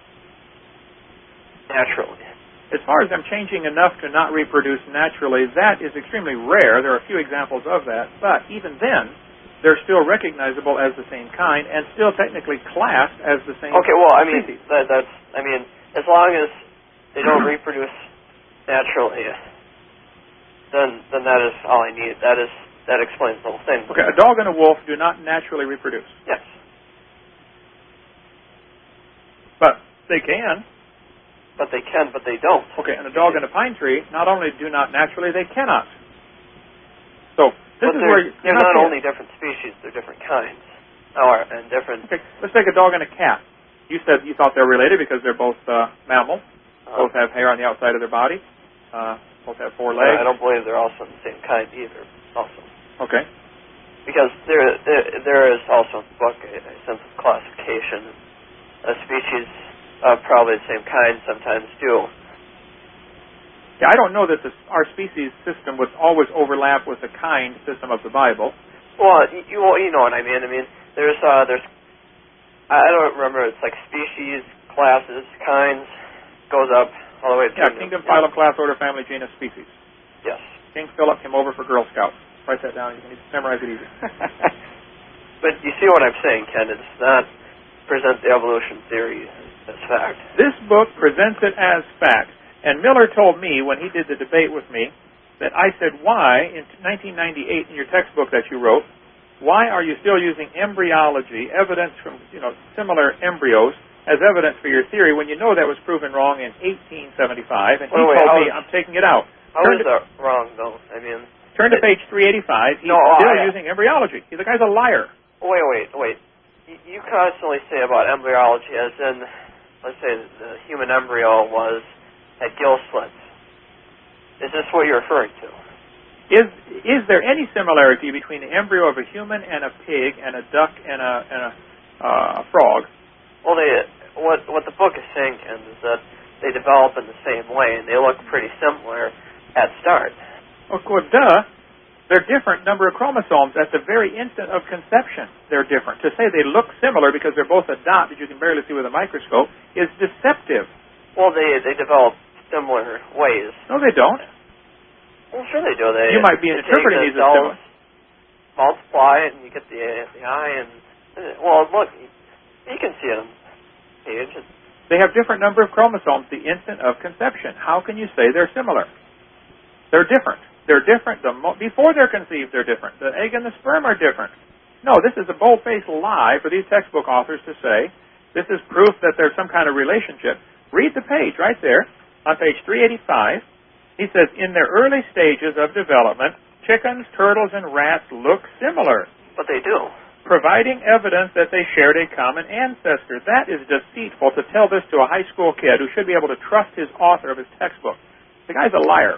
naturally? As far as them changing enough to not reproduce naturally, that is extremely rare. There are a few examples of that, but even then, they're still recognizable as the same kind and still technically classed as the same Okay, well, I mean, species. that, that's, I mean, as long as they don't reproduce naturally, then then that is all I need. That is that explains the whole thing. Okay, a dog and a wolf do not naturally reproduce. Yes. But they can. But they can, but they don't. Okay, and a dog and a pine tree not only do not naturally, they cannot. So this but is where they're, they're not only different species; they're different kinds, or and different. Okay, let's take a dog and a cat. You said you thought they're related because they're both uh, mammals. Uh, both have hair on the outside of their body. Uh, both have four I legs. don't believe they're also the same kind either. Also. Okay. Because there, there, there is also in the book a, a sense of classification. A species of probably the same kind sometimes do. Yeah, I don't know that this, our species system would always overlap with the kind system of the Bible. Well, you, well, you know what I mean. I mean, there's, uh, there's, I don't remember. It's like species, classes, kinds, goes up all the way to yeah, kingdom, phylum, class, order, family, genus, species. Yes. King Philip came over for Girl Scouts. Write that down. You can memorize it easy. But you see what I'm saying, Ken? It's not present the evolution theory as fact. This book presents it as fact. And Miller told me when he did the debate with me that I said, why, in nineteen ninety-eight in your textbook that you wrote, why are you still using embryology, evidence from, you know, similar embryos, as evidence for your theory when you know that was proven wrong in eighteen seventy-five? And he wait, told wait, me, I'm taking it out. How Turn is to, that wrong, though? I mean... Turn to page three eighty-five. He's no, still I, using embryology. The guy's a liar. Wait, wait, wait. You constantly say about embryology as in, let's say the human embryo was had gill slits. Is this what you're referring to? Is is there any similarity between the embryo of a human and a pig and a duck and a and a uh, frog? Well, they what what the book is saying, Ken, is that they develop in the same way and they look pretty similar at start. Of course, duh. They're different number of chromosomes at the very instant of conception. They're different. To say they look similar because they're both a dot that you can barely see with a microscope is deceptive. Well, they they develop similar ways. No, they don't. Well, sure they do. They you might be they interpreting the these as similar. Multiply it, and you get the the eye, and well, look, you can see it on the page. They have different number of chromosomes the instant of conception. How can you say they're similar? They're different. They're different. The mo- before they're conceived, they're different. The egg and the sperm are different. No, this is a bold-faced lie for these textbook authors to say this is proof that there's some kind of relationship. Read the page right there on page three eighty-five. He says, in their early stages of development, chickens, turtles, and rats look similar. But they do. Providing evidence that they shared a common ancestor. That is deceitful to tell this to a high school kid who should be able to trust his author of his textbook. The guy's a liar.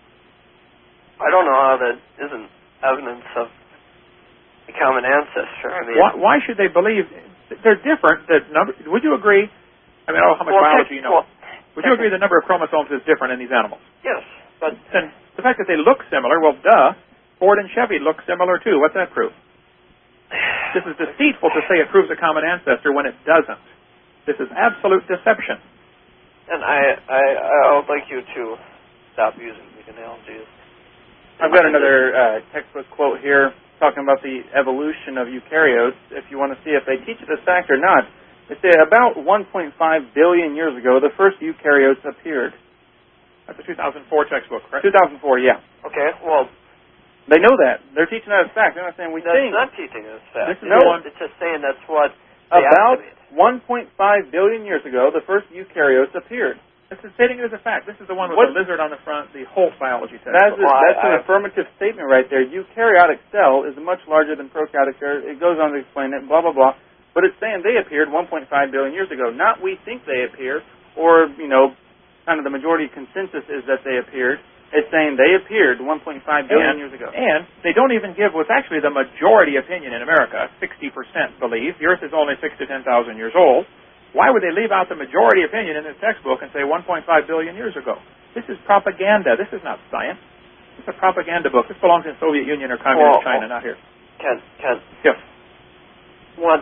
I don't know how that isn't evidence of a common ancestor. I mean, why, why should they believe they're different? That number? Would you agree? I mean, I don't know how much well, biology you know. Well, would you agree the number of chromosomes is different in these animals? Yes, but and the fact that they look similar, well, duh. Ford and Chevy look similar too. What's that prove? This is deceitful to say it proves a common ancestor when it doesn't. This is absolute deception. And I, I, I would like you to stop using the analogies. I've got another uh, textbook quote here talking about the evolution of eukaryotes. If you want to see if they teach it as fact or not, they say about one point five billion years ago, the first eukaryotes appeared. That's a two thousand four textbook, right? two thousand four, yeah. Okay, well, they know that. They're teaching that as fact. They're not saying we that's think. That's not teaching it as fact. This is no, one. It's just saying that's what they about estimate. one point five billion years ago, the first eukaryotes appeared. This is stating it as a fact. This is the one with what? the lizard on the front, the Holt biology test. That's, a, well, that's I, an I, affirmative statement right there. Eukaryotic cell is much larger than prokaryotic cell. It goes on to explain it, blah, blah, blah. But it's saying they appeared one point five billion years ago. Not we think they appeared, or, you know, kind of the majority consensus is that they appeared. It's saying they appeared one point five billion and, years ago. And they don't even give what's actually the majority opinion in America. sixty percent believe the Earth is only six to ten thousand years old. Why would they leave out the majority opinion in this textbook and say one point five billion years ago? This is propaganda. This is not science. It's a propaganda book. This belongs in Soviet Union or Communist well, China, not here. Ken, Ken. Yes. One,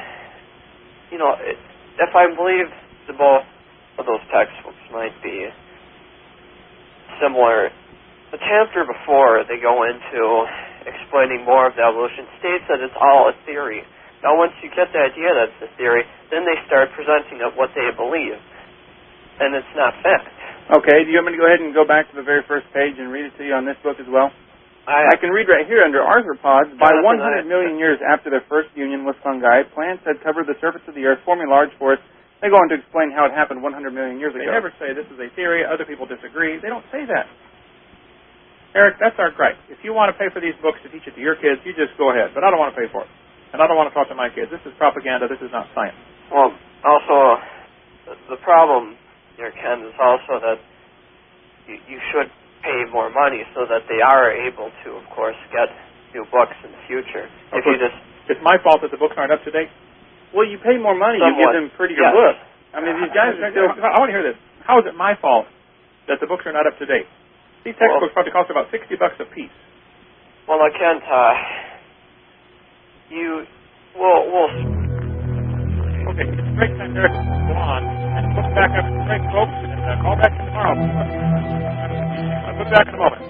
you know, if I believe the both of those textbooks might be similar, the chapter before they go into explaining more of the evolution states that it's all a theory. Now, once you get the idea that it's a theory, then they start presenting of what they believe, and it's not fact. Okay, do you want me to go ahead and go back to the very first page and read it to you on this book as well? I, I can read right here under arthropods. By Jonathan, one hundred million years after their first union with fungi, plants had covered the surface of the earth, forming large forests. They go on to explain how it happened one hundred million years They ago. never say this is a theory. Other people disagree. They don't say that. Eric, that's our gripe. If you want to pay for these books to teach it to your kids, you just go ahead. But I don't want to pay for it. And I don't want to talk to my kids. This is propaganda. This is not science. Well, also, the problem here, Ken, is also that you, you should pay more money so that they are able to, of course, get new books in the future. Of if you course, just it's my fault that the books aren't up to date. Well, you pay more money, Somewhat. you give them pretty good Yes. books. I mean, these guys are still... I want to hear this. How is it my fault that the books are not up to date? These textbooks well, probably cost about sixty bucks a piece. Well, I can't. Uh, you, well, we'll. Okay, it's break time, Eric. Go on. And look back after the break, folks, and uh, call back tomorrow. I'll be back in a moment.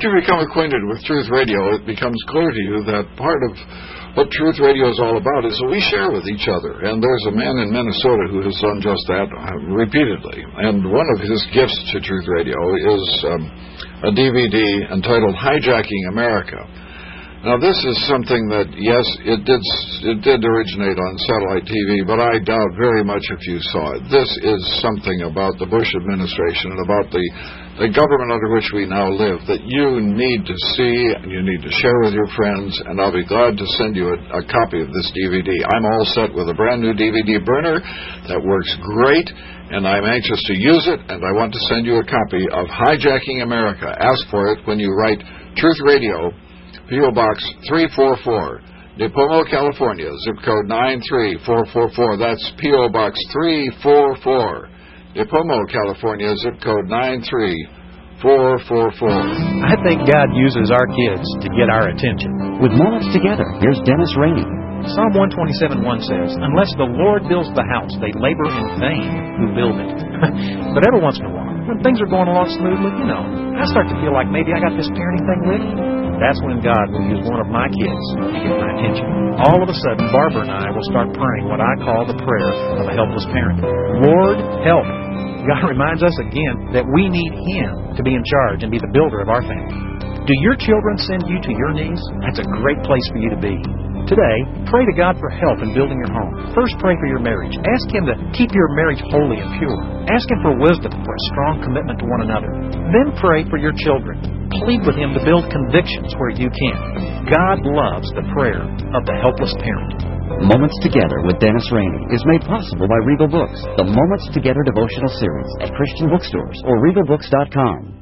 after you become acquainted with Truth Radio, it becomes clear to you that part of what Truth Radio is all about is that we share with each other. And there's a man in Minnesota who has done just that uh, repeatedly. And one of his gifts to Truth Radio is um, a D V D entitled Hijacking America. Now, this is something that, yes, it did it did originate on satellite T V, but I doubt very much if you saw it. This is something about the Bush administration and about the, the government under which we now live that you need to see and you need to share with your friends, and I'll be glad to send you a, a copy of this D V D. I'm all set with a brand new D V D burner that works great, and I'm anxious to use it, and I want to send you a copy of Hijacking America. Ask for it when you write Truth Radio, P O. Box three forty-four, Nipomo, California, zip code nine three four four four. That's P O. Box three forty-four, Nipomo, California, zip code nine three four four four. I think God uses our kids to get our attention. With Moments Together, here's Dennis Rainey. Psalm one twenty-seven one says, "Unless the Lord builds the house, they labor in vain who build it." But every once in a while, when things are going along smoothly, you know, I start to feel like maybe I got this parenting thing licked. That's when God will use one of my kids to get my attention. All of a sudden, Barbara and I will start praying what I call the prayer of a helpless parent. Lord, help. God reminds us again that we need Him to be in charge and be the builder of our family. Do your children send you to your knees? That's a great place for you to be. Today, pray to God for help in building your home. First, pray for your marriage. Ask Him to keep your marriage holy and pure. Ask Him for wisdom for a strong commitment to one another. Then pray for your children. Plead with Him to build convictions where you can. God loves the prayer of the helpless parent. Moments Together with Dennis Rainey is made possible by Regal Books, the Moments Together devotional series at Christian bookstores or regal books dot com.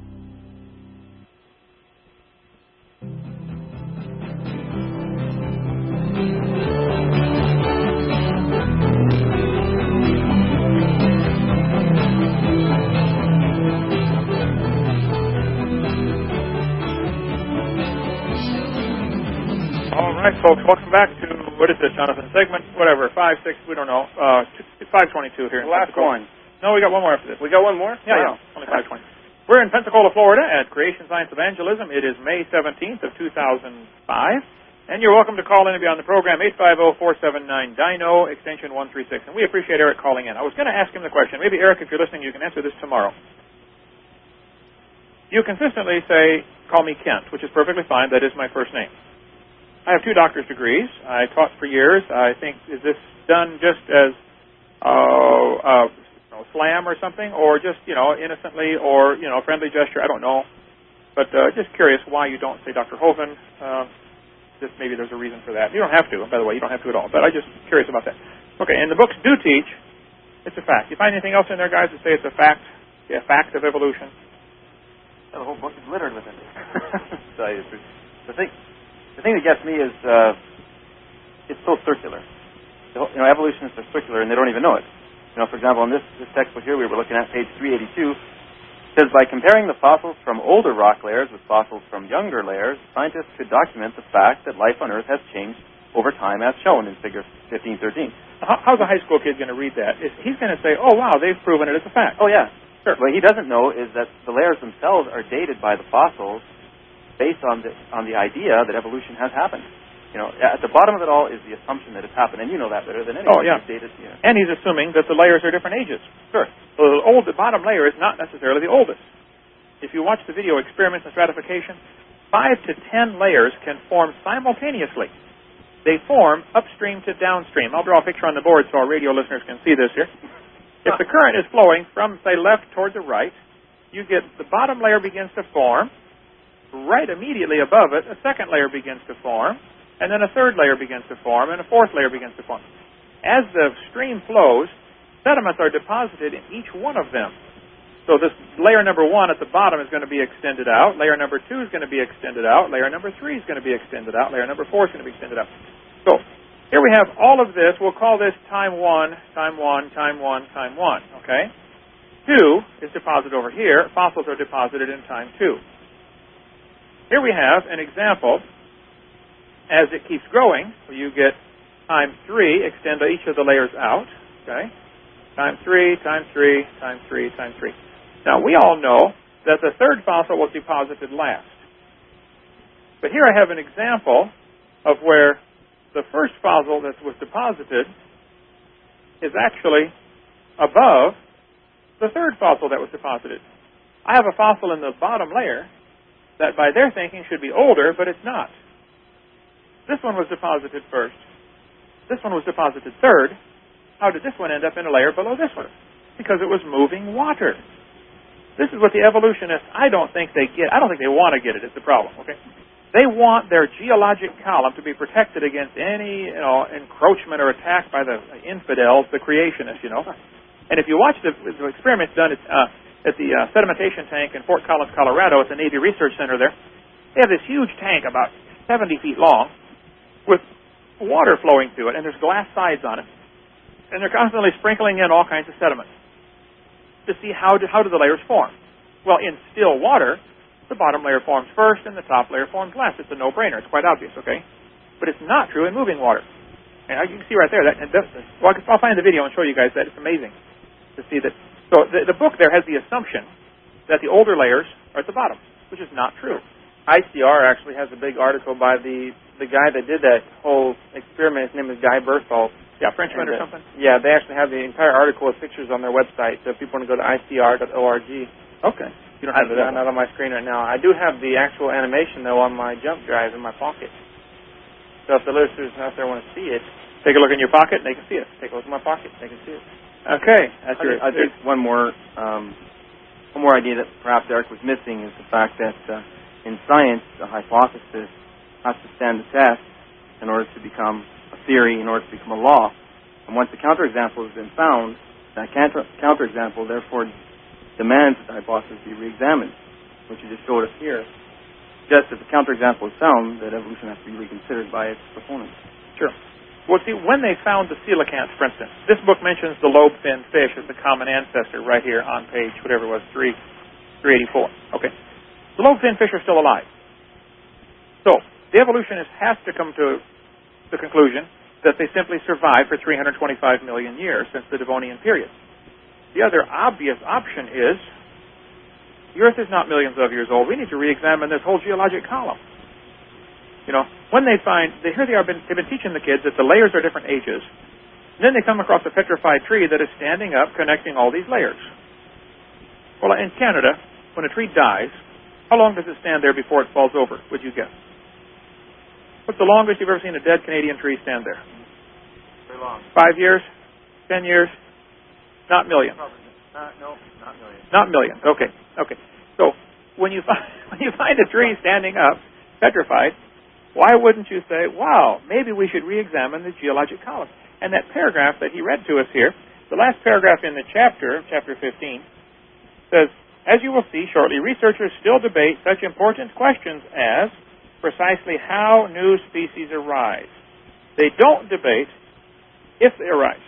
All right, folks, welcome back to, what is this, Jonathan? Segment, whatever, five, six, we don't know, uh, five twenty-two here. The last one. No, we got one more after this. We got one more? Yeah, wow. yeah, only five twenty. We're in Pensacola, Florida at Creation Science Evangelism. It is May seventeenth of two thousand five, and you're welcome to call in and be on the program, eight five zero, four seven nine, D I N O, extension one three six, and we appreciate Eric calling in. I was going to ask him the question. Maybe, Eric, if you're listening, you can answer this tomorrow. You consistently say, call me Kent, which is perfectly fine. That is my first name. I have two doctor's degrees. I taught for years. I think, is this done just as uh, uh, you know, slam or something, or just, you know, innocently, or, you know, friendly gesture? I don't know. But uh, just curious why you don't say Doctor Hovind. Uh, just maybe there's a reason for that. You don't have to, by the way. You don't have to at all. But I'm just curious about that. Okay, and the books do teach. It's a fact. You find anything else in there, guys, that say it's a fact? Yeah, fact of evolution? Yeah, the whole book is littered with it. So the thing... The thing that gets me is uh, it's so circular. You know, evolutionists are circular, and they don't even know it. You know, for example, in this, this textbook here we were looking at, page three eighty-two, it says, by comparing the fossils from older rock layers with fossils from younger layers, scientists could document the fact that life on Earth has changed over time as shown in figure fifteen thirteen. How, how's a high school kid going to read that? Is, he's going to say, oh, wow, they've proven it as a fact. Oh, yeah. Sure. What he doesn't know is that the layers themselves are dated by the fossils based on the on the idea that evolution has happened. You know, at the bottom of it all is the assumption that it's happened, and you know that better than anyone. Oh, yeah. Dated, you know. And he's assuming that the layers are different ages. Sure. So the old, the bottom layer is not necessarily the oldest. If you watch the video Experiments in Stratification, five to ten layers can form simultaneously. They form upstream to downstream. I'll draw a picture on the board so our radio listeners can see this here. If the current is flowing from, say, left toward the right, you get the bottom layer begins to form. Right immediately above it, a second layer begins to form, and then a third layer begins to form, and a fourth layer begins to form. As the stream flows, sediments are deposited in each one of them. So this layer number one at the bottom is going to be extended out, layer number two is going to be extended out, layer number three is going to be extended out, layer number four is going to be extended out. So here we have all of this. We'll call this time one, time one, time one, time one, okay? Two is deposited over here. Fossils are deposited in time two. Here we have an example. As it keeps growing, you get time three, extend each of the layers out, okay? Time three, time three, time three, time three. Now, we all know that the third fossil was deposited last. But here I have an example of where the first fossil that was deposited is actually above the third fossil that was deposited. I have a fossil in the bottom layer that by their thinking should be older, but it's not. This one was deposited first. This one was deposited third. How did this one end up in a layer below this one? Because it was moving water. This is what the evolutionists, I don't think they get. I don't think they want to get it. It's the problem, okay? They want their geologic column to be protected against any, you know, encroachment or attack by the infidels, the creationists, you know. And if you watch the, the experiments done at, uh, at the uh, sedimentation tank in Fort Collins, Colorado, at the Navy Research Center there, they have this huge tank about seventy feet long with water flowing through it, and there's glass sides on it. And they're constantly sprinkling in all kinds of sediment to see how do, how do the layers form. Well, in still water, the bottom layer forms first and the top layer forms last. It's a no-brainer. It's quite obvious, okay? But it's not true in moving water. And you can see right there that, and well, I'll find the video and show you guys that. It's amazing to see that. So the, the book there has the assumption that the older layers are at the bottom, which is not true. I C R actually has a big article by the, the guy that did that whole experiment. His name is Guy Berthold. Yeah, Frenchman and, or something? Yeah, they actually have the entire article with pictures on their website, so if people want to go to I C R dot org. Okay. You don't have it not on my screen right now. I do have the actual animation, though, on my jump drive in my pocket. So if the listeners out there want to see it, take a look in your pocket and they can see it. Take a look in my pocket, they can see it. Okay. That's I your, think, I think one more um, one more idea that perhaps Eric was missing is the fact that uh, in science, the hypothesis has to stand the test in order to become a theory, in order to become a law. And once the counterexample has been found, that counter counterexample therefore demands that the hypothesis be re-examined, which you just showed us here. Just if the counterexample is found, that evolution has to be reconsidered by its proponents. Sure. Well, see, when they found the coelacanth, for instance, this book mentions the lobe-finned fish as the common ancestor right here on page, whatever it was, three eighty-four. Okay. The lobe-finned fish are still alive. So, the evolutionist has to come to the conclusion that they simply survived for three hundred twenty-five million years since the Devonian period. The other obvious option is the Earth is not millions of years old. We need to re-examine this whole geologic column. You know, when they find, they, here they are, been, they've been teaching the kids that the layers are different ages. And then they come across a petrified tree that is standing up, connecting all these layers. Well, in Canada, when a tree dies, how long does it stand there before it falls over, would you guess? What's the longest you've ever seen a dead Canadian tree stand there? Very long. Five years? Ten years? Not millions. Not, no, not millions. Not millions. Okay. Okay. So when you find when you find a tree standing up, petrified, why wouldn't you say, "Wow, maybe we should re-examine the geologic column"? And that paragraph that he read to us here, the last paragraph in the chapter, chapter fifteen, says, "As you will see shortly, researchers still debate such important questions as precisely how new species arise. They don't debate if they arise.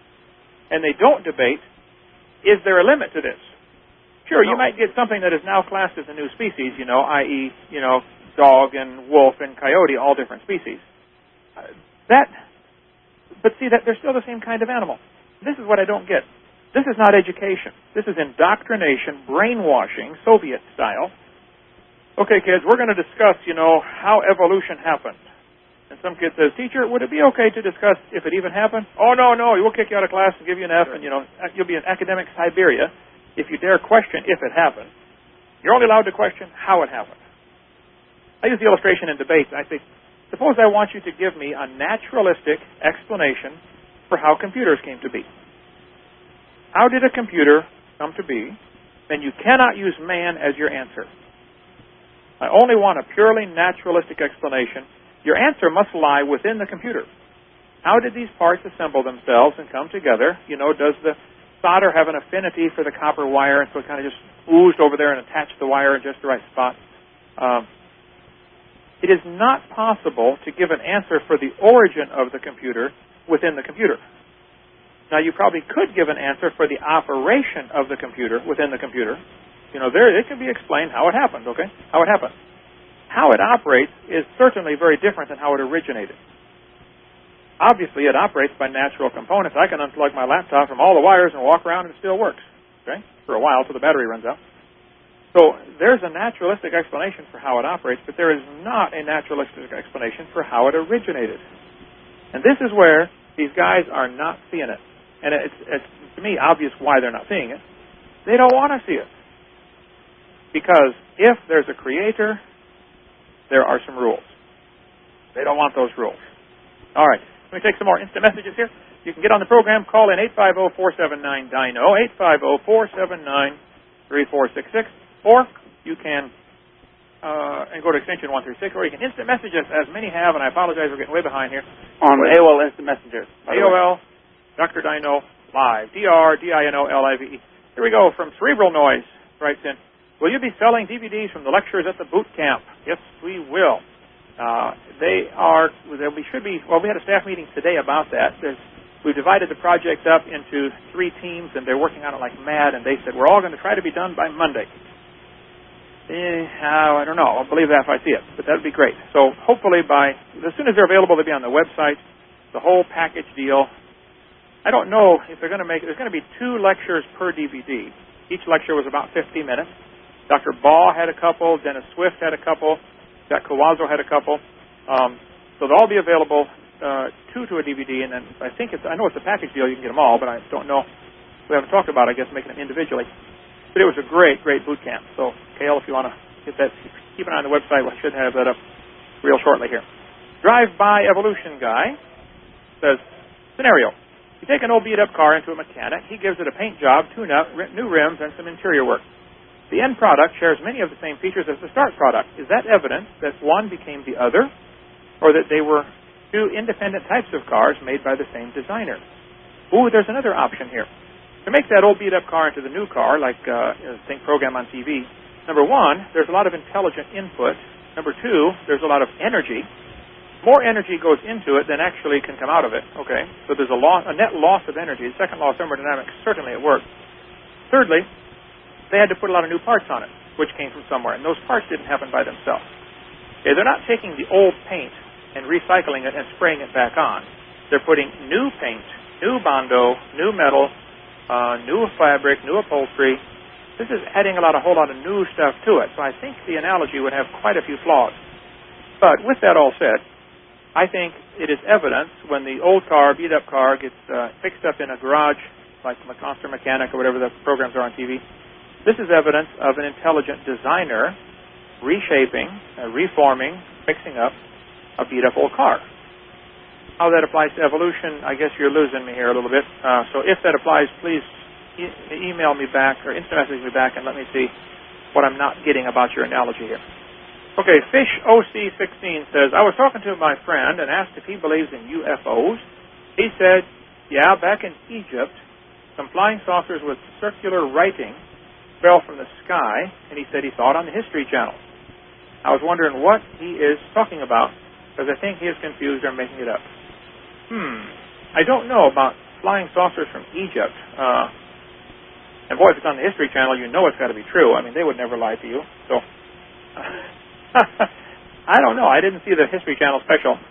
And they don't debate, is there a limit to this? Sure, no. You might get something that is now classed as a new species, you know, that is, you know, dog and wolf and coyote, all different species. Uh, that, but see, that they're still the same kind of animal. This is what I don't get. This is not education. This is indoctrination, brainwashing, Soviet style. Okay, kids, we're going to discuss, you know, how evolution happened. And some kid says, "Teacher, would it be okay to discuss if it even happened?" "Oh, no, no, we'll kick you out of class and give you an F, and, you know, you'll be in academic Siberia if you dare question if it happened. You're only allowed to question how it happened." I use the illustration in debates. I say, suppose I want you to give me a naturalistic explanation for how computers came to be. How did a computer come to be? Then you cannot use man as your answer. I only want a purely naturalistic explanation. Your answer must lie within the computer. How did these parts assemble themselves and come together? You know, does the solder have an affinity for the copper wire, and so it kind of just oozed over there and attached the wire in just the right spot? Um, it is not possible to give an answer for the origin of the computer within the computer. Now, you probably could give an answer for the operation of the computer within the computer. You know, there it can be explained how it happened, okay? How it happened. How it operates is certainly very different than how it originated. Obviously, it operates by natural components. I can unplug my laptop from all the wires and walk around and it still works, okay, for a while till the battery runs out. So there's a naturalistic explanation for how it operates, but there is not a naturalistic explanation for how it originated. And this is where these guys are not seeing it. And it's, it's to me, obvious why they're not seeing it. They don't want to see it. Because if there's a creator, there are some rules. They don't want those rules. All right. Let me take some more instant messages here. You can get on the program. Call in eight five zero, four seven nine, D I N O, eight five zero, four seven nine, three four six six. Or you can uh, and go to extension one three six, or you can instant message us, as many have, and I apologize, we're getting way behind here. On A O L Instant Messenger. A O L, Doctor Dino, live. D R D I N O L I V E. Here we go from Cerebral Noise, writes in. Will you be selling D V Ds from the lectures at the boot camp? Yes, we will. Uh, they are, we should be, well, we had a staff meeting today about that. There's, we've divided the project up into three teams, and they're working on it like mad, and they said, we're all going to try to be done by Monday. Eh, uh, I don't know. I'll believe that if I see it, but that would be great. So hopefully by, as soon as they're available, they'll be on the website, the whole package deal. I don't know if they're going to make, there's going to be two lectures per D V D. Each lecture was about fifty minutes. Doctor Baugh had a couple, Dennis Swift had a couple, Jack Cawazzo had a couple. Um, so they'll all be available, uh, two to a D V D, and then I think it's, I know it's a package deal, you can get them all, but I don't know. We haven't talked about, I guess, making them individually. But it was a great, great boot camp. So, Cale, if you want to get that, keep an eye on the website. We should have that up real shortly here. Drive-by evolution guy says, scenario. You take an old beat-up car into a mechanic. He gives it a paint job, tune-up, new rims, and some interior work. The end product shares many of the same features as the start product. Is that evidence that one became the other, or that they were two independent types of cars made by the same designer? Ooh, there's another option here. To make that old beat-up car into the new car, like uh, think program on T V, number one, there's a lot of intelligent input. Number two, there's a lot of energy. More energy goes into it than actually can come out of it. Okay, so there's a, loss, a net loss of energy. The second law of thermodynamics, certainly it works. Thirdly, they had to put a lot of new parts on it, which came from somewhere, and those parts didn't happen by themselves. Okay, they're not taking the old paint and recycling it and spraying it back on. They're putting new paint, new Bondo, new metal, uh, new fabric, new upholstery. This is adding a lot, a whole lot of new stuff to it. So I think the analogy would have quite a few flaws. But with that all said, I think it is evidence when the old car, beat-up car, gets uh, fixed up in a garage, like Monster Mechanic or whatever the programs are on T V. This is evidence of an intelligent designer reshaping, uh, reforming, fixing up a beat-up old car. How that applies to evolution, I guess you're losing me here a little bit. Uh, so if that applies, please e- email me back or instant message me back and let me see what I'm not getting about your analogy here. Okay, Fish O C sixteen says, I was talking to my friend and asked if he believes in U F Os. He said, yeah, back in Egypt, some flying saucers with circular writing fell from the sky, and he said he saw it on the History Channel. I was wondering what he is talking about, because I think he is confused or making it up. Hmm. I don't know about flying saucers from Egypt. Uh, and boy, if it's on the History Channel, you know it's got to be true. I mean, they would never lie to you. So, I don't know. I didn't see the History Channel special.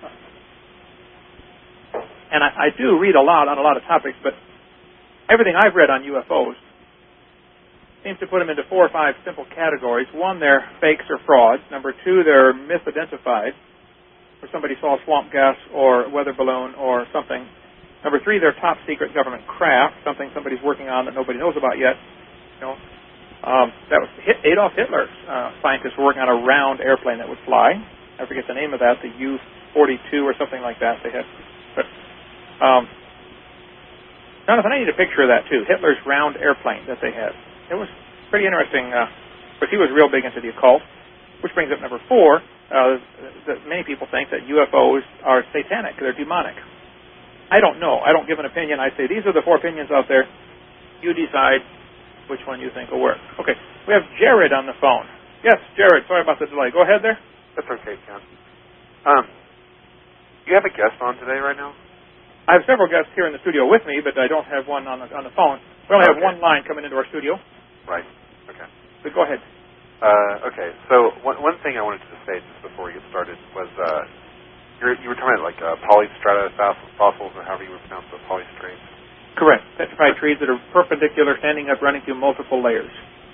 And I, I do read a lot on a lot of topics, but everything I've read on U F Os seems to put them into four or five simple categories. One, they're fakes or frauds. Number two, they're misidentified, where somebody saw swamp gas or weather balloon or something. Number three, they're top secret government craft, something somebody's working on that nobody knows about yet. You know, um, that was Adolf Hitler's uh, scientists were working on a round airplane that would fly. I forget the name of that, the U forty-two or something like that. They had, but um, Jonathan, I need a picture of that too. Hitler's round airplane that they had. It was pretty interesting, uh, but he was real big into the occult, which brings up number four, uh, that many people think that U F Os are satanic, they're demonic. I don't know. I don't give an opinion. I say these are the four opinions out there. You decide which one you think will work. Okay, we have Jared on the phone. Yes, Jared, sorry about the delay. Go ahead there. That's okay, Ken. Um, do you have a guest on today right now? I have several guests here in the studio with me, but I don't have one on the, on the phone. We only have okay. one line coming into our studio. Right. Okay. But go ahead. Uh, okay. So one one thing I wanted to say just before we get started was uh, you're, you were talking about like uh, polystrata fossils, or however you would pronounce the polystrates. Correct. Petrified trees that are perpendicular, standing up, running through multiple layers.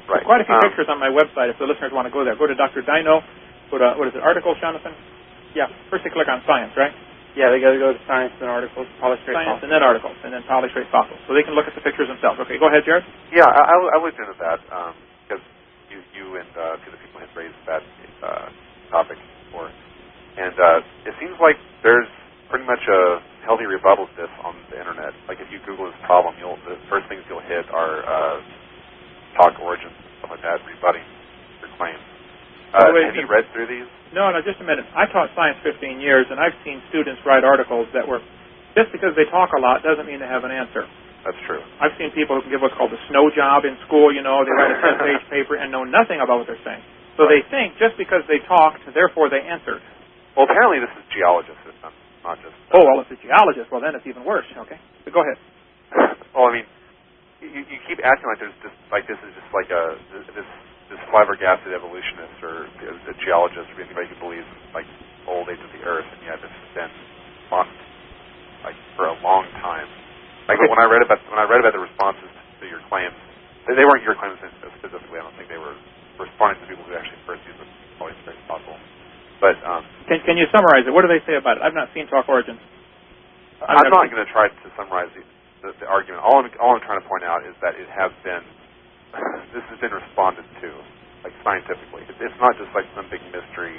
Right. Quite a few um, pictures on my website if the listeners want to go there. Go to Doctor Dino, go to, what is it, articles, Jonathan? Yeah, first they click on science, right? Yeah, they got to go to science and articles, polished rate Science fossils. and then articles, and then polished rate fossils. So they can look at the pictures themselves. Okay, go ahead, Jared. Yeah, I, I looked into that um, because you, you and uh, the other people had raised that uh, topic before. And uh, it seems like there's pretty much a healthy rebuttal to this on the Internet. Like if you Google this problem, you'll the first things you'll hit are uh, talk origins and stuff like that, rebutting your claims. Uh, wait, have you read through these? No, no, just a minute. I taught science fifteen years, and I've seen students write articles that were, just because they talk a lot doesn't mean they have an answer. That's true. I've seen people who can give what's called the snow job in school, you know, they write a ten-page paper and know nothing about what they're saying. So they think just because they talked, therefore they answered. Well, apparently this is geologist system, not just... Uh, oh, well, if it's a geologist, well, then it's even worse, okay? But go ahead. Well, I mean, you, you keep acting like there's just, like this is just like a, this this flabbergasted evolutionist or a, a geologist or anybody who believes in, like, old age of the Earth, and yet this has been on, like, for a long time. Like, when I read about, when I read about the responses to your claims, they, they weren't your claims specifically, I don't think they were responding to people who actually first used the polished rate fossil. But um, can can you summarize it? What do they say about it? I've not seen Talk Origins. I'm, I'm not going to try to summarize the, the, the argument. All I'm all I'm trying to point out is that it has been this has been responded to, like scientifically. It, it's not just like some big mystery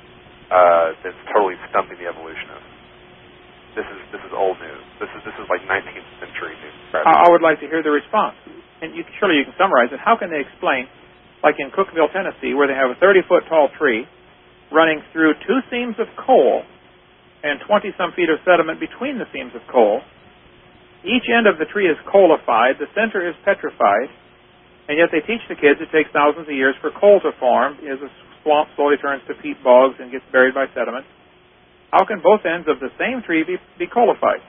uh, that's totally stumping the evolutionists. This is this is old news. This is this is like nineteenth century news. I, I would like to hear the response. And you, surely you can summarize it. How can they explain, like in Cookeville, Tennessee, where they have a thirty-foot tall tree running through two seams of coal and twenty-some feet of sediment between the seams of coal. Each end of the tree is coalified. The center is petrified. And yet they teach the kids it takes thousands of years for coal to form as a swamp slowly turns to peat bogs and gets buried by sediment. How can both ends of the same tree be, be coalified?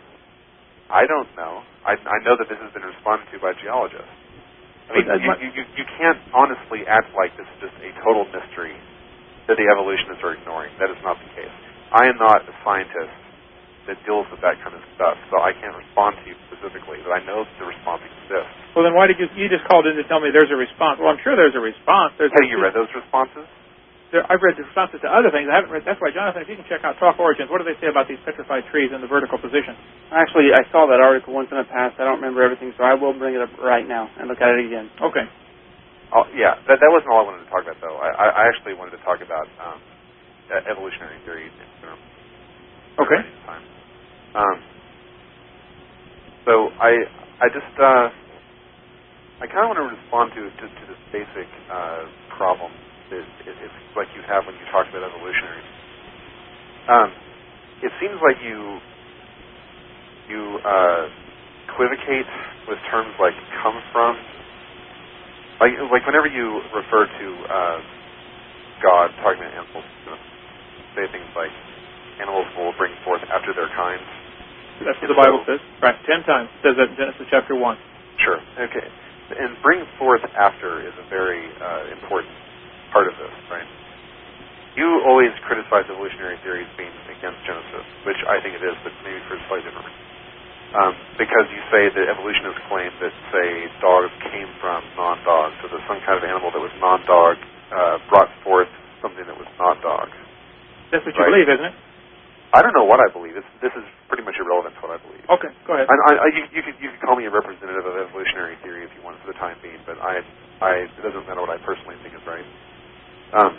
I don't know. I, I know that this has been responded to by geologists. I mean, you, you, you, you can't honestly act like this is just a total mystery that the evolutionists are ignoring. That is not the case. I am not a scientist that deals with that kind of stuff, so I can't respond to you specifically, but I know that the response exists. Well, then why did you, you just called in to tell me there's a response? Well, I'm sure there's a response. There's Have you read those responses? There, I've read the responses to other things. I haven't read, that's why, Jonathan, if you can check out Talk Origins, what do they say about these petrified trees in the vertical position? Actually, I saw that article once in the past. I don't remember everything, so I will bring it up right now and look at it again. Okay. Oh, yeah, that, that wasn't all I wanted to talk about, though. I, I actually wanted to talk about um, evolutionary theory in general. Okay. Time. Um, so I, I just, uh, I kind of want to respond to to, to this basic uh, problem that it, it's like you have when you talk about evolutionary. Um, it seems like you you uh, equivocate with terms like "come from." Like, like whenever you refer to uh, God talking about animals, you know, say things like, animals will bring forth after their kind. That's what the Bible says. Right, ten times. It says that in Genesis chapter one. Sure, okay. And bring forth after is a very uh, important part of this, right? You always criticize evolutionary theories being against Genesis, which I think it is, but maybe for a slightly different reason. Um, because you say that evolutionists claim that, say, dogs came from non-dogs, so that some kind of animal that was non-dog uh, brought forth something that was not dog. That's what you right? believe, isn't it? I don't know what I believe. It's, this is pretty much irrelevant to what I believe. Okay, go ahead. I, I, I, you, you, could, you could call me a representative of evolutionary theory if you want for the time being, but I, I, it doesn't matter what I personally think is right. Um,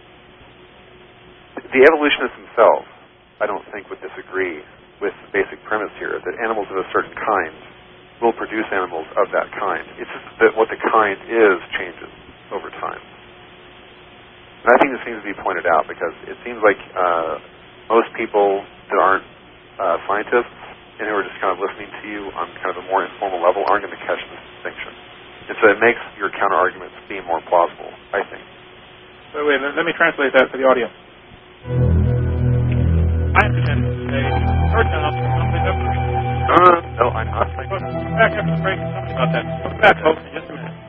the evolutionists themselves, I don't think, would disagree with the basic premise here that animals of a certain kind will produce animals of that kind. It's just that what the kind is changes over time. And I think this needs to be pointed out because it seems like uh, most people that aren't uh, scientists and who are just kind of listening to you on kind of a more informal level aren't going to catch this distinction. And so it makes your counter-arguments seem more plausible, I think. So wait, let, let me translate that for the audience. I understand to say, first off, something up. Uh, no, I'm not. Back after the break, something about that. Welcome back, folks, in just a minute.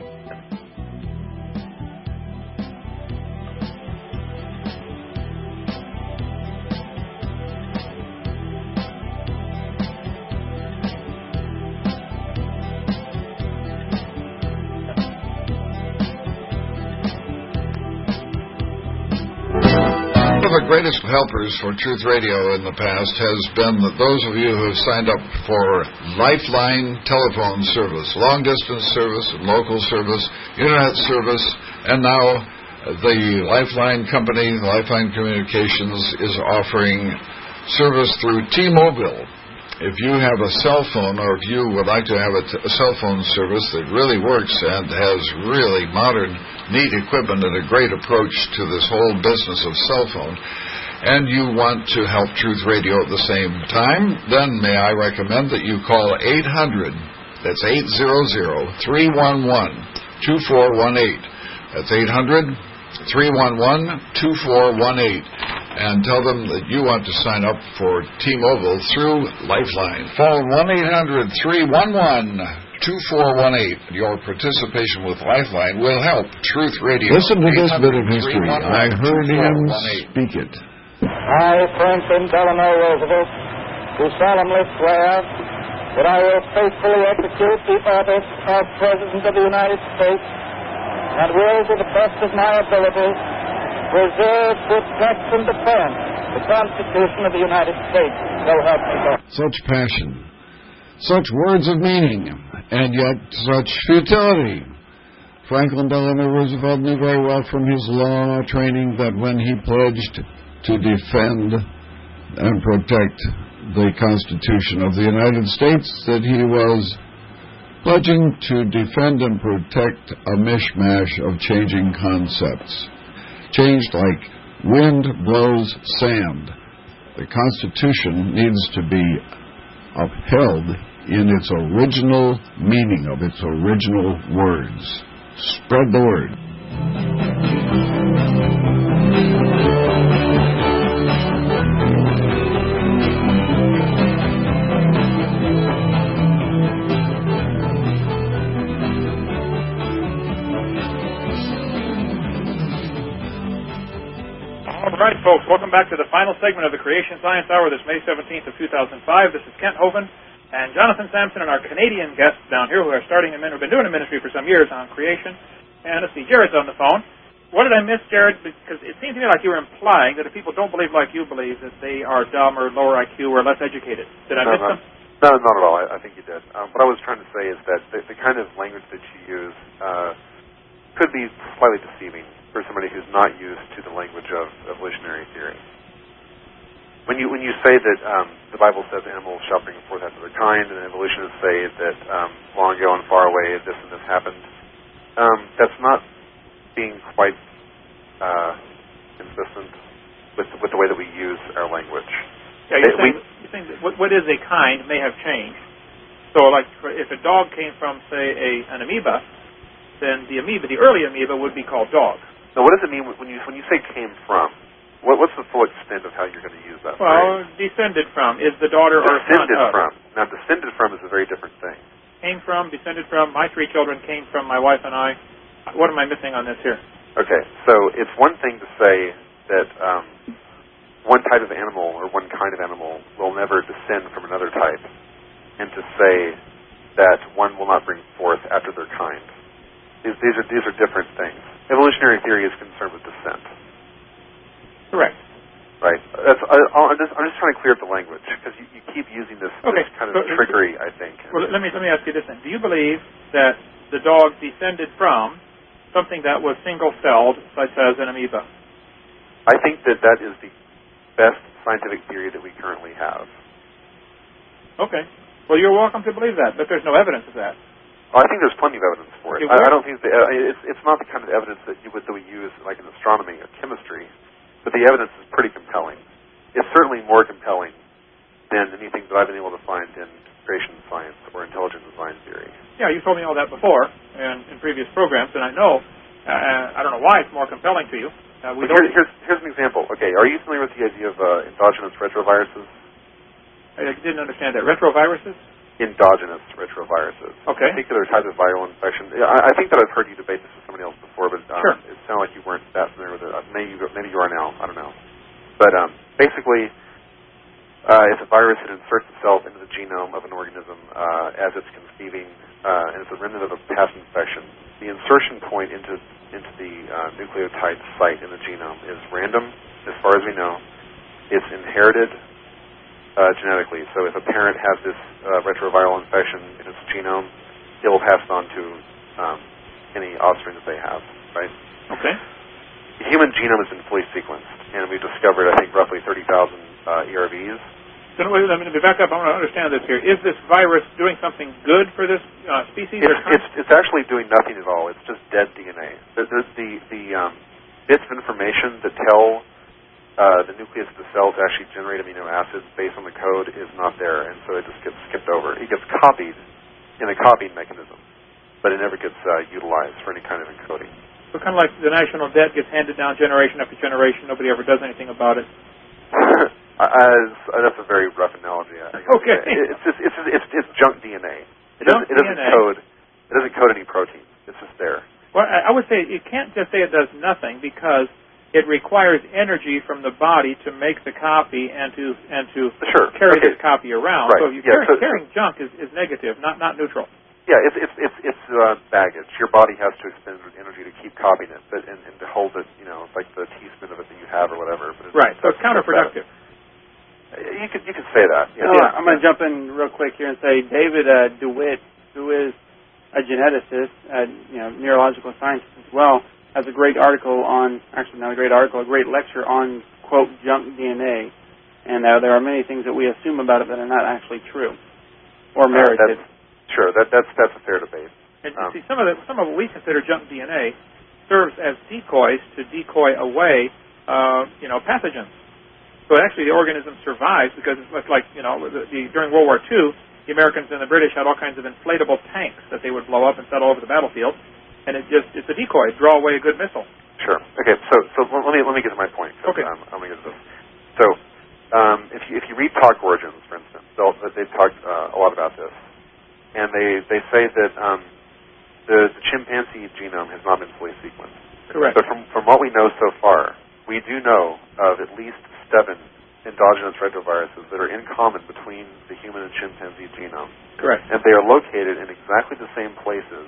greatest helpers for Truth Radio in the past has been that those of you who have signed up for Lifeline telephone service, long-distance service, and local service, internet service, and now the Lifeline company, Lifeline Communications, is offering service through T-Mobile. If you have a cell phone, or if you would like to have a, t- a cell phone service that really works and has really modern, neat equipment and a great approach to this whole business of cell phone, and you want to help Truth Radio at the same time, then may I recommend that you call eight hundred, that's eight hundred, three one one, two four one eight. That's eight hundred, three one one, two four one eight. And tell them that you want to sign up for T-Mobile through Lifeline. Phone one eight hundred, three one one, two four one eight. Your participation with Lifeline will help Truth Radio. Listen to this bit of history. I heard him speak it. I, Franklin Delano Roosevelt, do solemnly swear that I will faithfully execute the office of President of the United States and will, to the best of my ability, preserve, protect, and defend the Constitution of the United States. So help me God. Such passion, such words of meaning, and yet such futility. Franklin Delano Roosevelt knew very well from his law training that when he pledged to defend and protect the Constitution of the United States, that he was pledging to defend and protect a mishmash of changing concepts. Changed like wind blows sand. The Constitution needs to be upheld in its original meaning of its original words. Spread the word. All right, folks, welcome back to the final segment of the Creation Science Hour this May seventeenth of two thousand five. This is Kent Hovind and Jonathan Sampson and our Canadian guests down here who are starting a ministry, been doing a ministry for some years on creation. And let's see, Jared's on the phone. What did I miss, Jared? Because it seemed to me like you were implying that if people don't believe like you believe, that they are dumb or lower I Q or less educated. Did I no, miss not, them? No, not at all. I, I think you did. Um, what I was trying to say is that the, the kind of language that you use uh, could be slightly deceiving for somebody who's not used to the language of evolutionary theory. When you when you say that um, the Bible says animals shall bring forth after their kind, and evolutionists say that um, long ago and far away this and this happened, um, that's not being quite uh, consistent with with the way that we use our language. Yeah, you're it, saying, we, you're saying that what, what is a kind may have changed. So, like, for, if a dog came from, say, a an amoeba, then the amoeba, the early amoeba, would be called dog. So what does it mean when you when you say came from? What, what's the full extent of how you're going to use that well, phrase? Descended from is the daughter or son Descended of. from. Now, descended from is a very different thing. Came from, descended from. My three children came from my wife and I. What am I missing on this here? Okay, so it's one thing to say that um, one type of animal or one kind of animal will never descend from another type, and to say that one will not bring forth after their kind. These, these are these are different things. Evolutionary theory is concerned with descent. Correct. Right. That's, I, I'm, just, I'm just trying to clear up the language because you, you keep using this, okay. this kind of so, trickery, I think. Well, let me let me ask you this then. Do you believe that the dog descended from something that was single-celled, such as an amoeba? I think that that is the best scientific theory that we currently have. Okay. Well, you're welcome to believe that, but there's no evidence of that. Well, I think there's plenty of evidence for it. I, I don't think the, uh, it's, it's not the kind of evidence that you would that we use like in astronomy or chemistry, but the evidence is pretty compelling. It's certainly more compelling than anything that I've been able to find in creation science or intelligent design theory. Yeah, you told me all that before and in previous programs, and I know. Uh, I don't know why it's more compelling to you. Uh, we Here, here's here's an example. Okay, are you familiar with the idea of uh, endogenous retroviruses? I didn't understand that. Retroviruses? Endogenous retroviruses. Okay. Particular type of viral infection. I, I think that I've heard you debate this with somebody else before, but um, sure. It sounded like you weren't that familiar with it. Uh, maybe, you, maybe you are now. I don't know. But um, basically, uh, it's a virus that inserts itself into the genome of an organism uh, as it's conceiving, uh, and it's a remnant of a past infection. The insertion point into into the uh, nucleotide site in the genome is random, as far as we know. It's inherited uh, genetically. So if a parent has this uh, retroviral infection in its genome, it will pass it on to um, any offspring that they have, right? Okay. The human genome has been fully sequenced, and we've discovered, I think, roughly thirty thousand uh, E R Vs. So wait, let me back up. I want to understand this here. Is this virus doing something good for this uh, species? It's, or it's, it's actually doing nothing at all. It's just dead D N A. The, the, the, the um, bits of information that tell uh, the nucleus of the cell to actually generate amino acids based on the code is not there, and so it just gets skipped over. It gets copied in a copying mechanism, but it never gets uh, utilized for any kind of encoding. So kind of like the national debt gets handed down generation after generation. Nobody ever does anything about it. As, uh, that's a very rough analogy. I guess. Okay. It, it's just it's, it's it's junk D N A. It Junk doesn't, it doesn't D N A. code. It doesn't code any proteins. It's just there. Well, I, I would say you can't just say it does nothing because it requires energy from the body to make the copy and to and to sure. carry okay. this copy around. Right. So you yeah, carry, so, carrying junk is, is negative, not not neutral. Yeah, it's it's it's, it's uh, baggage. Your body has to expend energy to keep copying it, but and, and to hold it. You know, it's like the teaspoon of it that you have or whatever. But it's, right. So it's counterproductive. You could you could say that. Yeah. No, yeah. I'm going to jump in real quick here and say David uh, DeWitt, who is a geneticist, uh, you know, neurological scientist as well, has a great article on, actually not a great article, a great lecture on, quote, junk D N A. And uh, there are many things that we assume about it that are not actually true or merited. Uh, sure, that, that's that's a fair debate. And um, you see, some of the, some of what we consider junk D N A serves as decoys to decoy away, uh, you know, pathogens. So actually the organism survives because it's like, you know, the, the, during World War Two, the Americans and the British had all kinds of inflatable tanks that they would blow up and set all over the battlefield, and it just, it's a decoy, draw away a good missile. Sure. Okay, so so let me let me get to my point. Okay. Um, I'm going to get to this. So um, if, you, if you read Talk Origins, for instance, they'll, they've talked uh, a lot about this, and they, they say that um, the, the chimpanzee genome has not been fully sequenced. Correct. So from, from what we know so far, we do know of at least seven endogenous retroviruses that are in common between the human and chimpanzee genome. Correct. And they are located in exactly the same places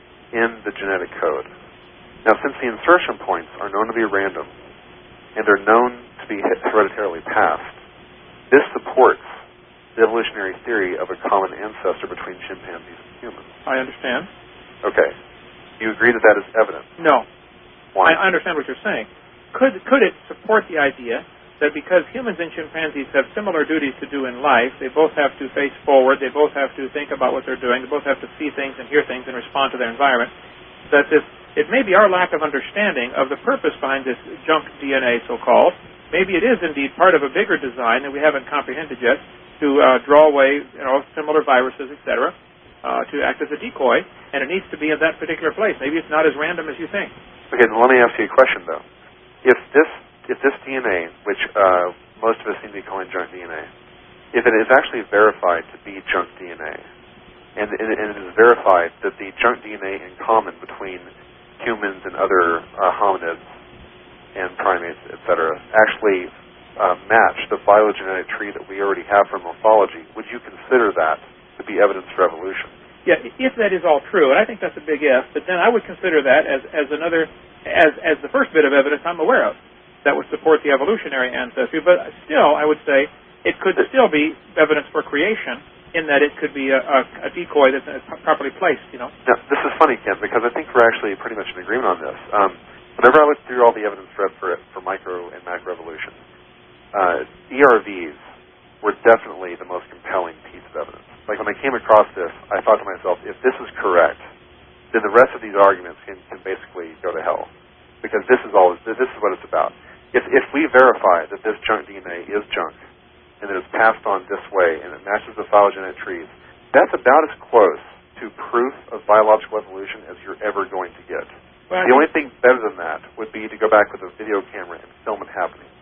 in the genetic code. Now, since the insertion points are known to be random and are known to be hereditarily passed, this supports the evolutionary theory of a common ancestor between chimpanzees and humans. I understand. Okay. Do you agree that that is evident? No. Why? I understand what you're saying. Could could it support the idea that because humans and chimpanzees have similar duties to do in life, they both have to face forward, they both have to think about what they're doing, they both have to see things and hear things and respond to their environment, that this, it may be our lack of understanding of the purpose behind this junk D N A, so-called. Maybe it is indeed part of a bigger design that we haven't comprehended yet to uh, draw away, you know, similar viruses, et cetera, uh, to act as a decoy, and it needs to be in that particular place. Maybe it's not as random as you think. Okay, then let me ask you a question, though. If this If this D N A, which uh, most of us seem to be calling junk D N A, if it is actually verified to be junk D N A, and, and, and it is verified that the junk D N A in common between humans and other uh, hominids and primates, et cetera, actually uh, match the phylogenetic tree that we already have from morphology, would you consider that to be evidence for evolution? Yeah, if that is all true, and I think that's a big if, but then I would consider that as, as another, as, as the first bit of evidence I'm aware of that would support the evolutionary ancestry. But still, I would say it could still be evidence for creation in that it could be a, a, a decoy that's properly placed, you know. Now, this is funny, Ken, because I think we're actually pretty much in agreement on this. Um, whenever I look through all the evidence for, for, for micro and macroevolution, uh, E R Vs were definitely the most compelling piece of evidence. Like, when I came across this, I thought to myself, if this is correct, then the rest of these arguments can, can basically go to hell, because this is all. This is what it's about. If, if we verify that this junk D N A is junk, and that it's passed on this way, and it matches the phylogenetic trees, that's about as close to proof of biological evolution as you're ever going to get. Well, the only thing better than that would be to go back with a video camera and film it happening.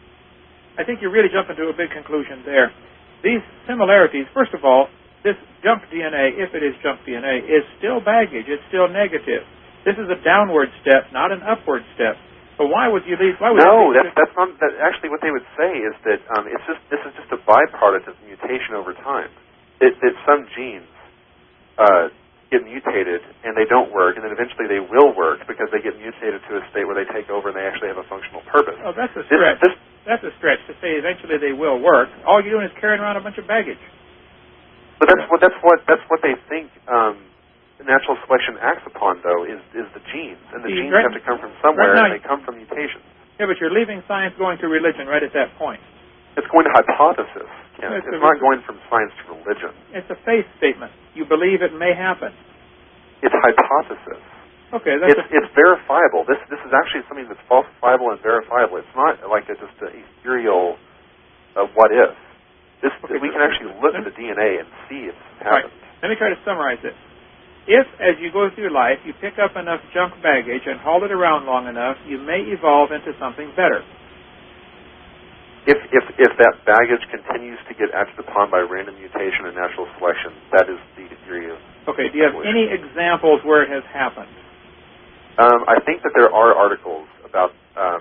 I think you really jump into a big conclusion there. These similarities, first of all, this junk D N A, if it is junk D N A, is still baggage. It's still negative. This is a downward step, not an upward step. So why would you leave? Why would no, you that's that's not. That actually, what they would say is that um, it's just this is just a byproduct of mutation over time. It, that some genes uh, get mutated and they don't work, and then eventually they will work because they get mutated to a state where they take over and they actually have a functional purpose. Oh, that's a This- stretch. this- That's a stretch to say eventually they will work. All you're doing is carrying around a bunch of baggage. But that's what that's what that's what they think um, natural selection acts upon, though, is is the genes, and the See, genes right- have to come from somewhere, right now- and they come from mutations. Yeah, but you're leaving science going to religion right at that point. It's going to hypothesis. Ken. It's It's a- not going from science to religion. It's a faith statement. You believe it may happen. It's hypothesis. Okay, that's It's, it's verifiable. This this is actually something that's falsifiable and verifiable. It's not like a, just an ethereal uh, what if. This we can actually look at the D N A and see if it right. happens. Let me try to summarize it. If, as you go through life, you pick up enough junk baggage and haul it around long enough, you may evolve into something better. If if if that baggage continues to get acted upon by random mutation and natural selection, that is the theory of Okay, do you have evolution. any examples where it has happened? Um, I think that there are articles about um,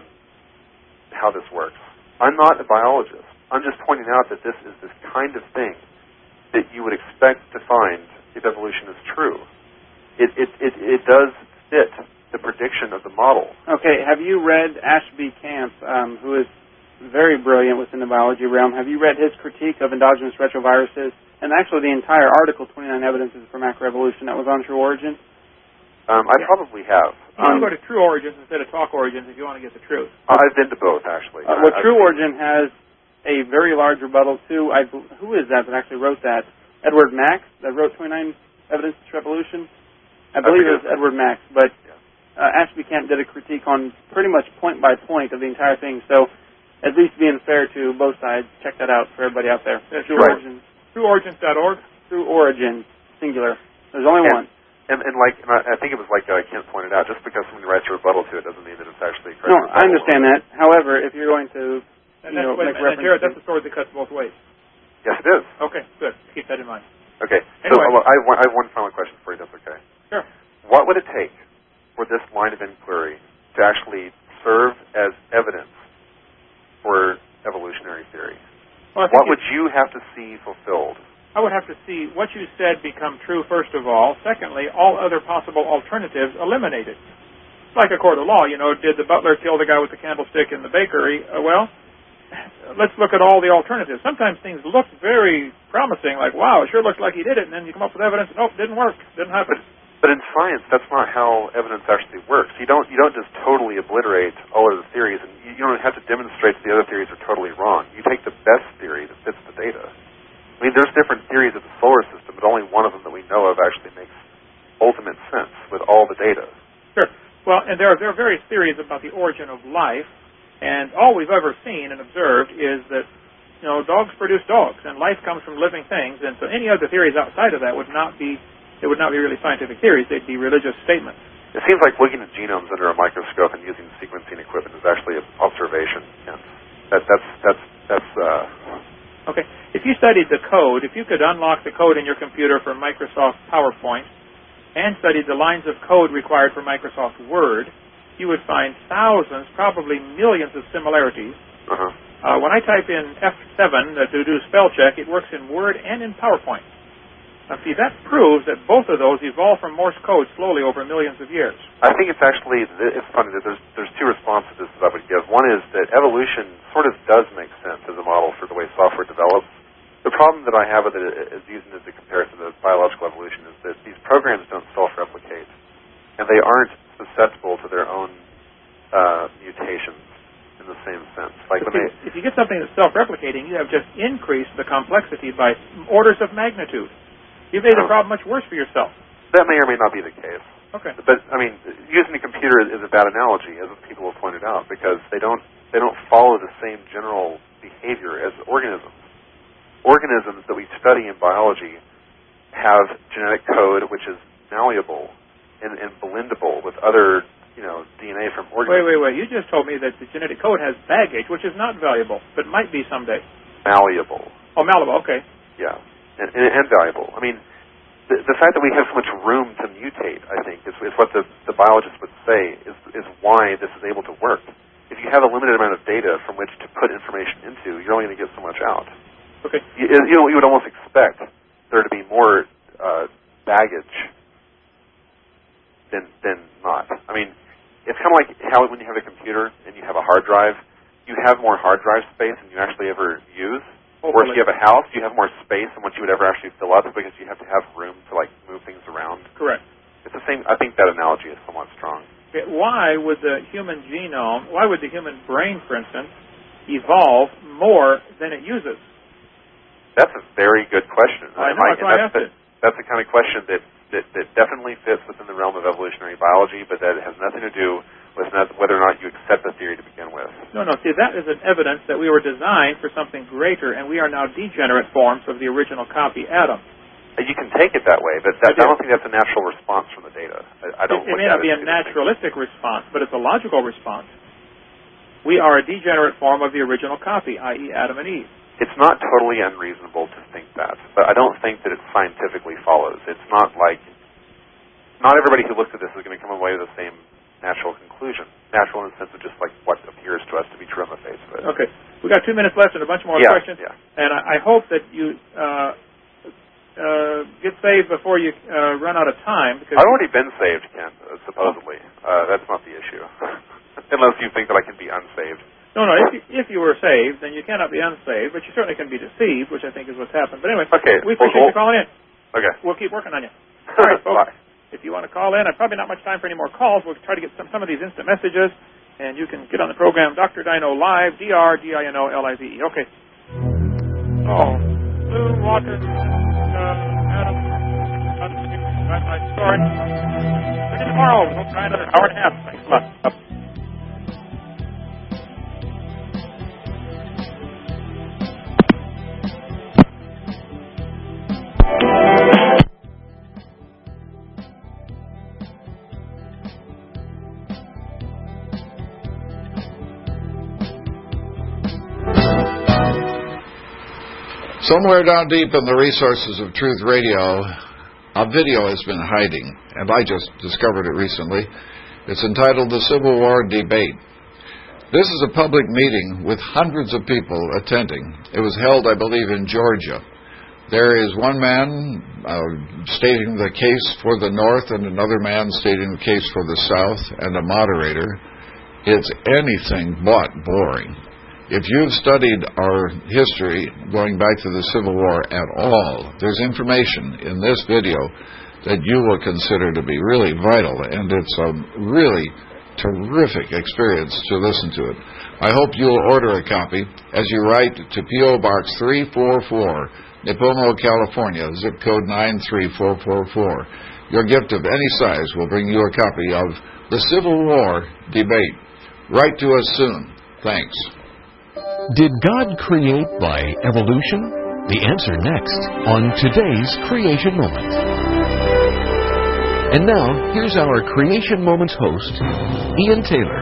how this works. I'm not a biologist. I'm just pointing out that this is this kind of thing that you would expect to find if evolution is true. It it it, it does fit the prediction of the model. Okay, have you read Ashby Camp, um, who is very brilliant within the biology realm? Have you read his critique of endogenous retroviruses? And actually the entire article, twenty-nine Evidences for Macroevolution, that was on True Origin? Um, I probably have. You can go to True Origins instead of Talk Origins if you want to get the truth. I've been to both, actually. Uh, well, I- True Origin has a very large rebuttal to, I, bel- who is that that actually wrote that? Edward Max, that wrote twenty-nine Evidences for Evolution? I believe it was Edward Max, but uh, Ashby Camp did a critique on pretty much point by point of the entire thing, so at least being fair to both sides, check that out for everybody out there. That's True right. Origin. True Origins dot org? True Origin, singular. There's only and, one. And, and like, and I I think it was like uh, Kent pointed out, just because somebody writes a rebuttal to it doesn't mean that it's actually correct. No, I understand that. However, if you're going to, And you that's, know, wait a make minute, reference Jared, to... that's a sword that cuts both ways. Yes, it is. Okay, good. Keep that in mind. Okay. So Anyway. uh, I, have one, I have one final question for you. That's okay. Sure. What would it take for this line of inquiry to actually serve as evidence for evolutionary theory? Well, I think What it- would you have to see fulfilled? I would have to see what you said become true, first of all. Secondly, all other possible alternatives eliminated. It's like a court of law, you know, did the butler kill the guy with the candlestick in the bakery? Uh, well, let's look at all the alternatives. Sometimes things look very promising, like, wow, it sure looks like he did it, and then you come up with evidence, nope, didn't work, didn't happen. But in science, that's not how evidence actually works. You don't you don't just totally obliterate all of the theories, and you, you don't have to demonstrate that the other theories are totally wrong. You take the best theory that fits the data. I mean, there's different theories of the solar system, but only one of them that we know of actually makes ultimate sense with all the data. Sure. Well, and there are, there are various theories about the origin of life, and all we've ever seen and observed is that, you know, dogs produce dogs, and life comes from living things, and so any other theories outside of that would not be, they would not be really scientific theories, they'd be religious statements. It seems like looking at genomes under a microscope and using sequencing equipment is actually an observation. And that, that's that's that's. Uh, Okay. If you studied the code, if you could unlock the code in your computer for Microsoft PowerPoint and studied the lines of code required for Microsoft Word, you would find thousands, probably millions of similarities. uh-huh. Uh, when I type in F seven uh, to do spell check, it works in Word and in PowerPoint. Now, see, that proves that both of those evolved from Morse code slowly over millions of years. I think it's actually, it's funny that there's, there's two responses to this that I would give. One is that evolution sort of does make sense as a model for the way software develops. The problem that I have with it is using it as a comparison to biological evolution is that these programs don't self-replicate, and they aren't susceptible to their own uh, mutations in the same sense. Like when they, If you get something that's self-replicating, you have just increased the complexity by orders of magnitude. You've made the problem much worse for yourself. that may or may not be the case. Okay. But I mean, using a computer is, is a bad analogy, as people have pointed out, because they don't they don't follow the same general behavior as organisms. Organisms that we study in biology have genetic code which is malleable and, and blendable with other, you know, D N A from Wait, organisms. wait, wait. You just told me that the genetic code has baggage, which is not valuable, but might be someday. Malleable. Oh, malleable. Okay. Yeah, and, and, and valuable. I mean, the, the fact that we have so much room to mutate, I think, is, is what the, the biologists would say is, is why this is able to work. If you have a limited amount of data from which to put information into, you're only going to get so much out. Okay. You, you know, you would almost expect there to be more uh, baggage than than not. I mean, it's kind of like how when you have a computer and you have a hard drive, you have more hard drive space than you actually ever use. Hopefully. Or if you have a house, you have more space than what you would ever actually fill up because you have to have room to like move things around. Correct. It's the same. I think that analogy is somewhat strong. Okay, why would the human genome, why would the human brain, for instance, evolve more than it uses? That's a very good question. I know, that's why I asked it. That's the kind of question that, that, that definitely fits within the realm of evolutionary biology, but that has nothing to do with not, whether or not you accept the theory to begin with. No, no. See, that is an evidence that we were designed for something greater, and we are now degenerate forms of the original copy Adam. You can take it that way, but that, I don't think that's a natural response from the data. I, I don't. It, it may not be a naturalistic response, but it's a logical response. We are a degenerate form of the original copy, that is. Adam and Eve. It's not totally unreasonable to think that, but I don't think that it scientifically follows. It's not like, not everybody who looks at this is going to come away with the same natural conclusion. Natural in the sense of just like what appears to us to be true on the face of it. Okay. We've got two minutes left and a bunch more yeah, questions. Yeah. And I, I hope that you uh, uh, get saved before you uh, run out of time. Because I've already been saved, Ken, uh, supposedly. Uh, that's not the issue. Unless you think that I can be unsaved. No, no. If you, if you were saved, then you cannot be unsaved, but you certainly can be deceived, which I think is what's happened. But anyway, okay. we appreciate well, you calling in. Okay. We'll keep working on you. All right, folks. Bye. If you want to call in, I've probably not much time for any more calls. We'll try to get some, some of these instant messages, and you can get on the program, Doctor Dino Live, D R D I N O L I V E. Okay. Oh, Blue Water, uh, Adam, my story. Maybe tomorrow. We'll try another hour and a half. Thanks a lot. Up. Somewhere down deep in the resources of Truth Radio, a video has been hiding, and I just discovered it recently. It's entitled The Civil War Debate. This is a public meeting with hundreds of people attending. It was held, I believe, in Georgia. There is one man uh, stating the case for the North and another man stating the case for the South and a moderator. It's anything but boring. If you've studied our history going back to the Civil War at all, there's information in this video that you will consider to be really vital, and it's a really terrific experience to listen to it. I hope you'll order a copy as you write to P O Box three four four, Nipomo, California, zip code nine three four four four. Your gift of any size will bring you a copy of The Civil War Debate. Write to us soon. Thanks. Did God create by evolution? The answer next on today's Creation Moment. And now, here's our Creation Moments host, Ian Taylor.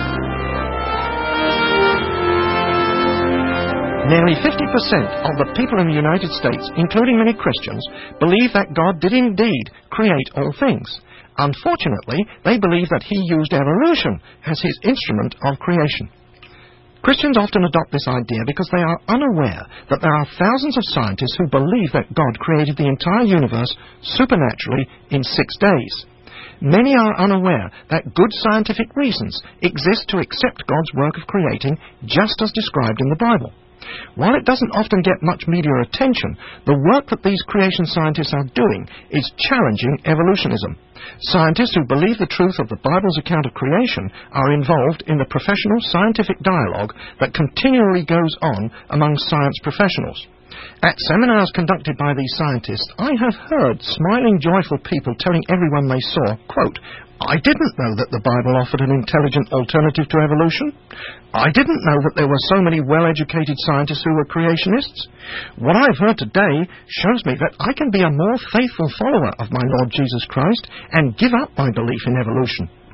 Nearly fifty percent of the people in the United States, including many Christians, believe that God did indeed create all things. Unfortunately, they believe that He used evolution as His instrument of creation. Christians often adopt this idea because they are unaware that there are thousands of scientists who believe that God created the entire universe supernaturally in six days. Many are unaware that good scientific reasons exist to accept God's work of creating just as described in the Bible. While it doesn't often get much media attention, the work that these creation scientists are doing is challenging evolutionism. Scientists who believe the truth of the Bible's account of creation are involved in the professional scientific dialogue that continually goes on among science professionals. At seminars conducted by these scientists, I have heard smiling, joyful people telling everyone they saw, quote, "I didn't know that the Bible offered an intelligent alternative to evolution. I didn't know that there were so many well-educated scientists who were creationists. What I've heard today shows me that I can be a more faithful follower of my Lord Jesus Christ and give up my belief in evolution."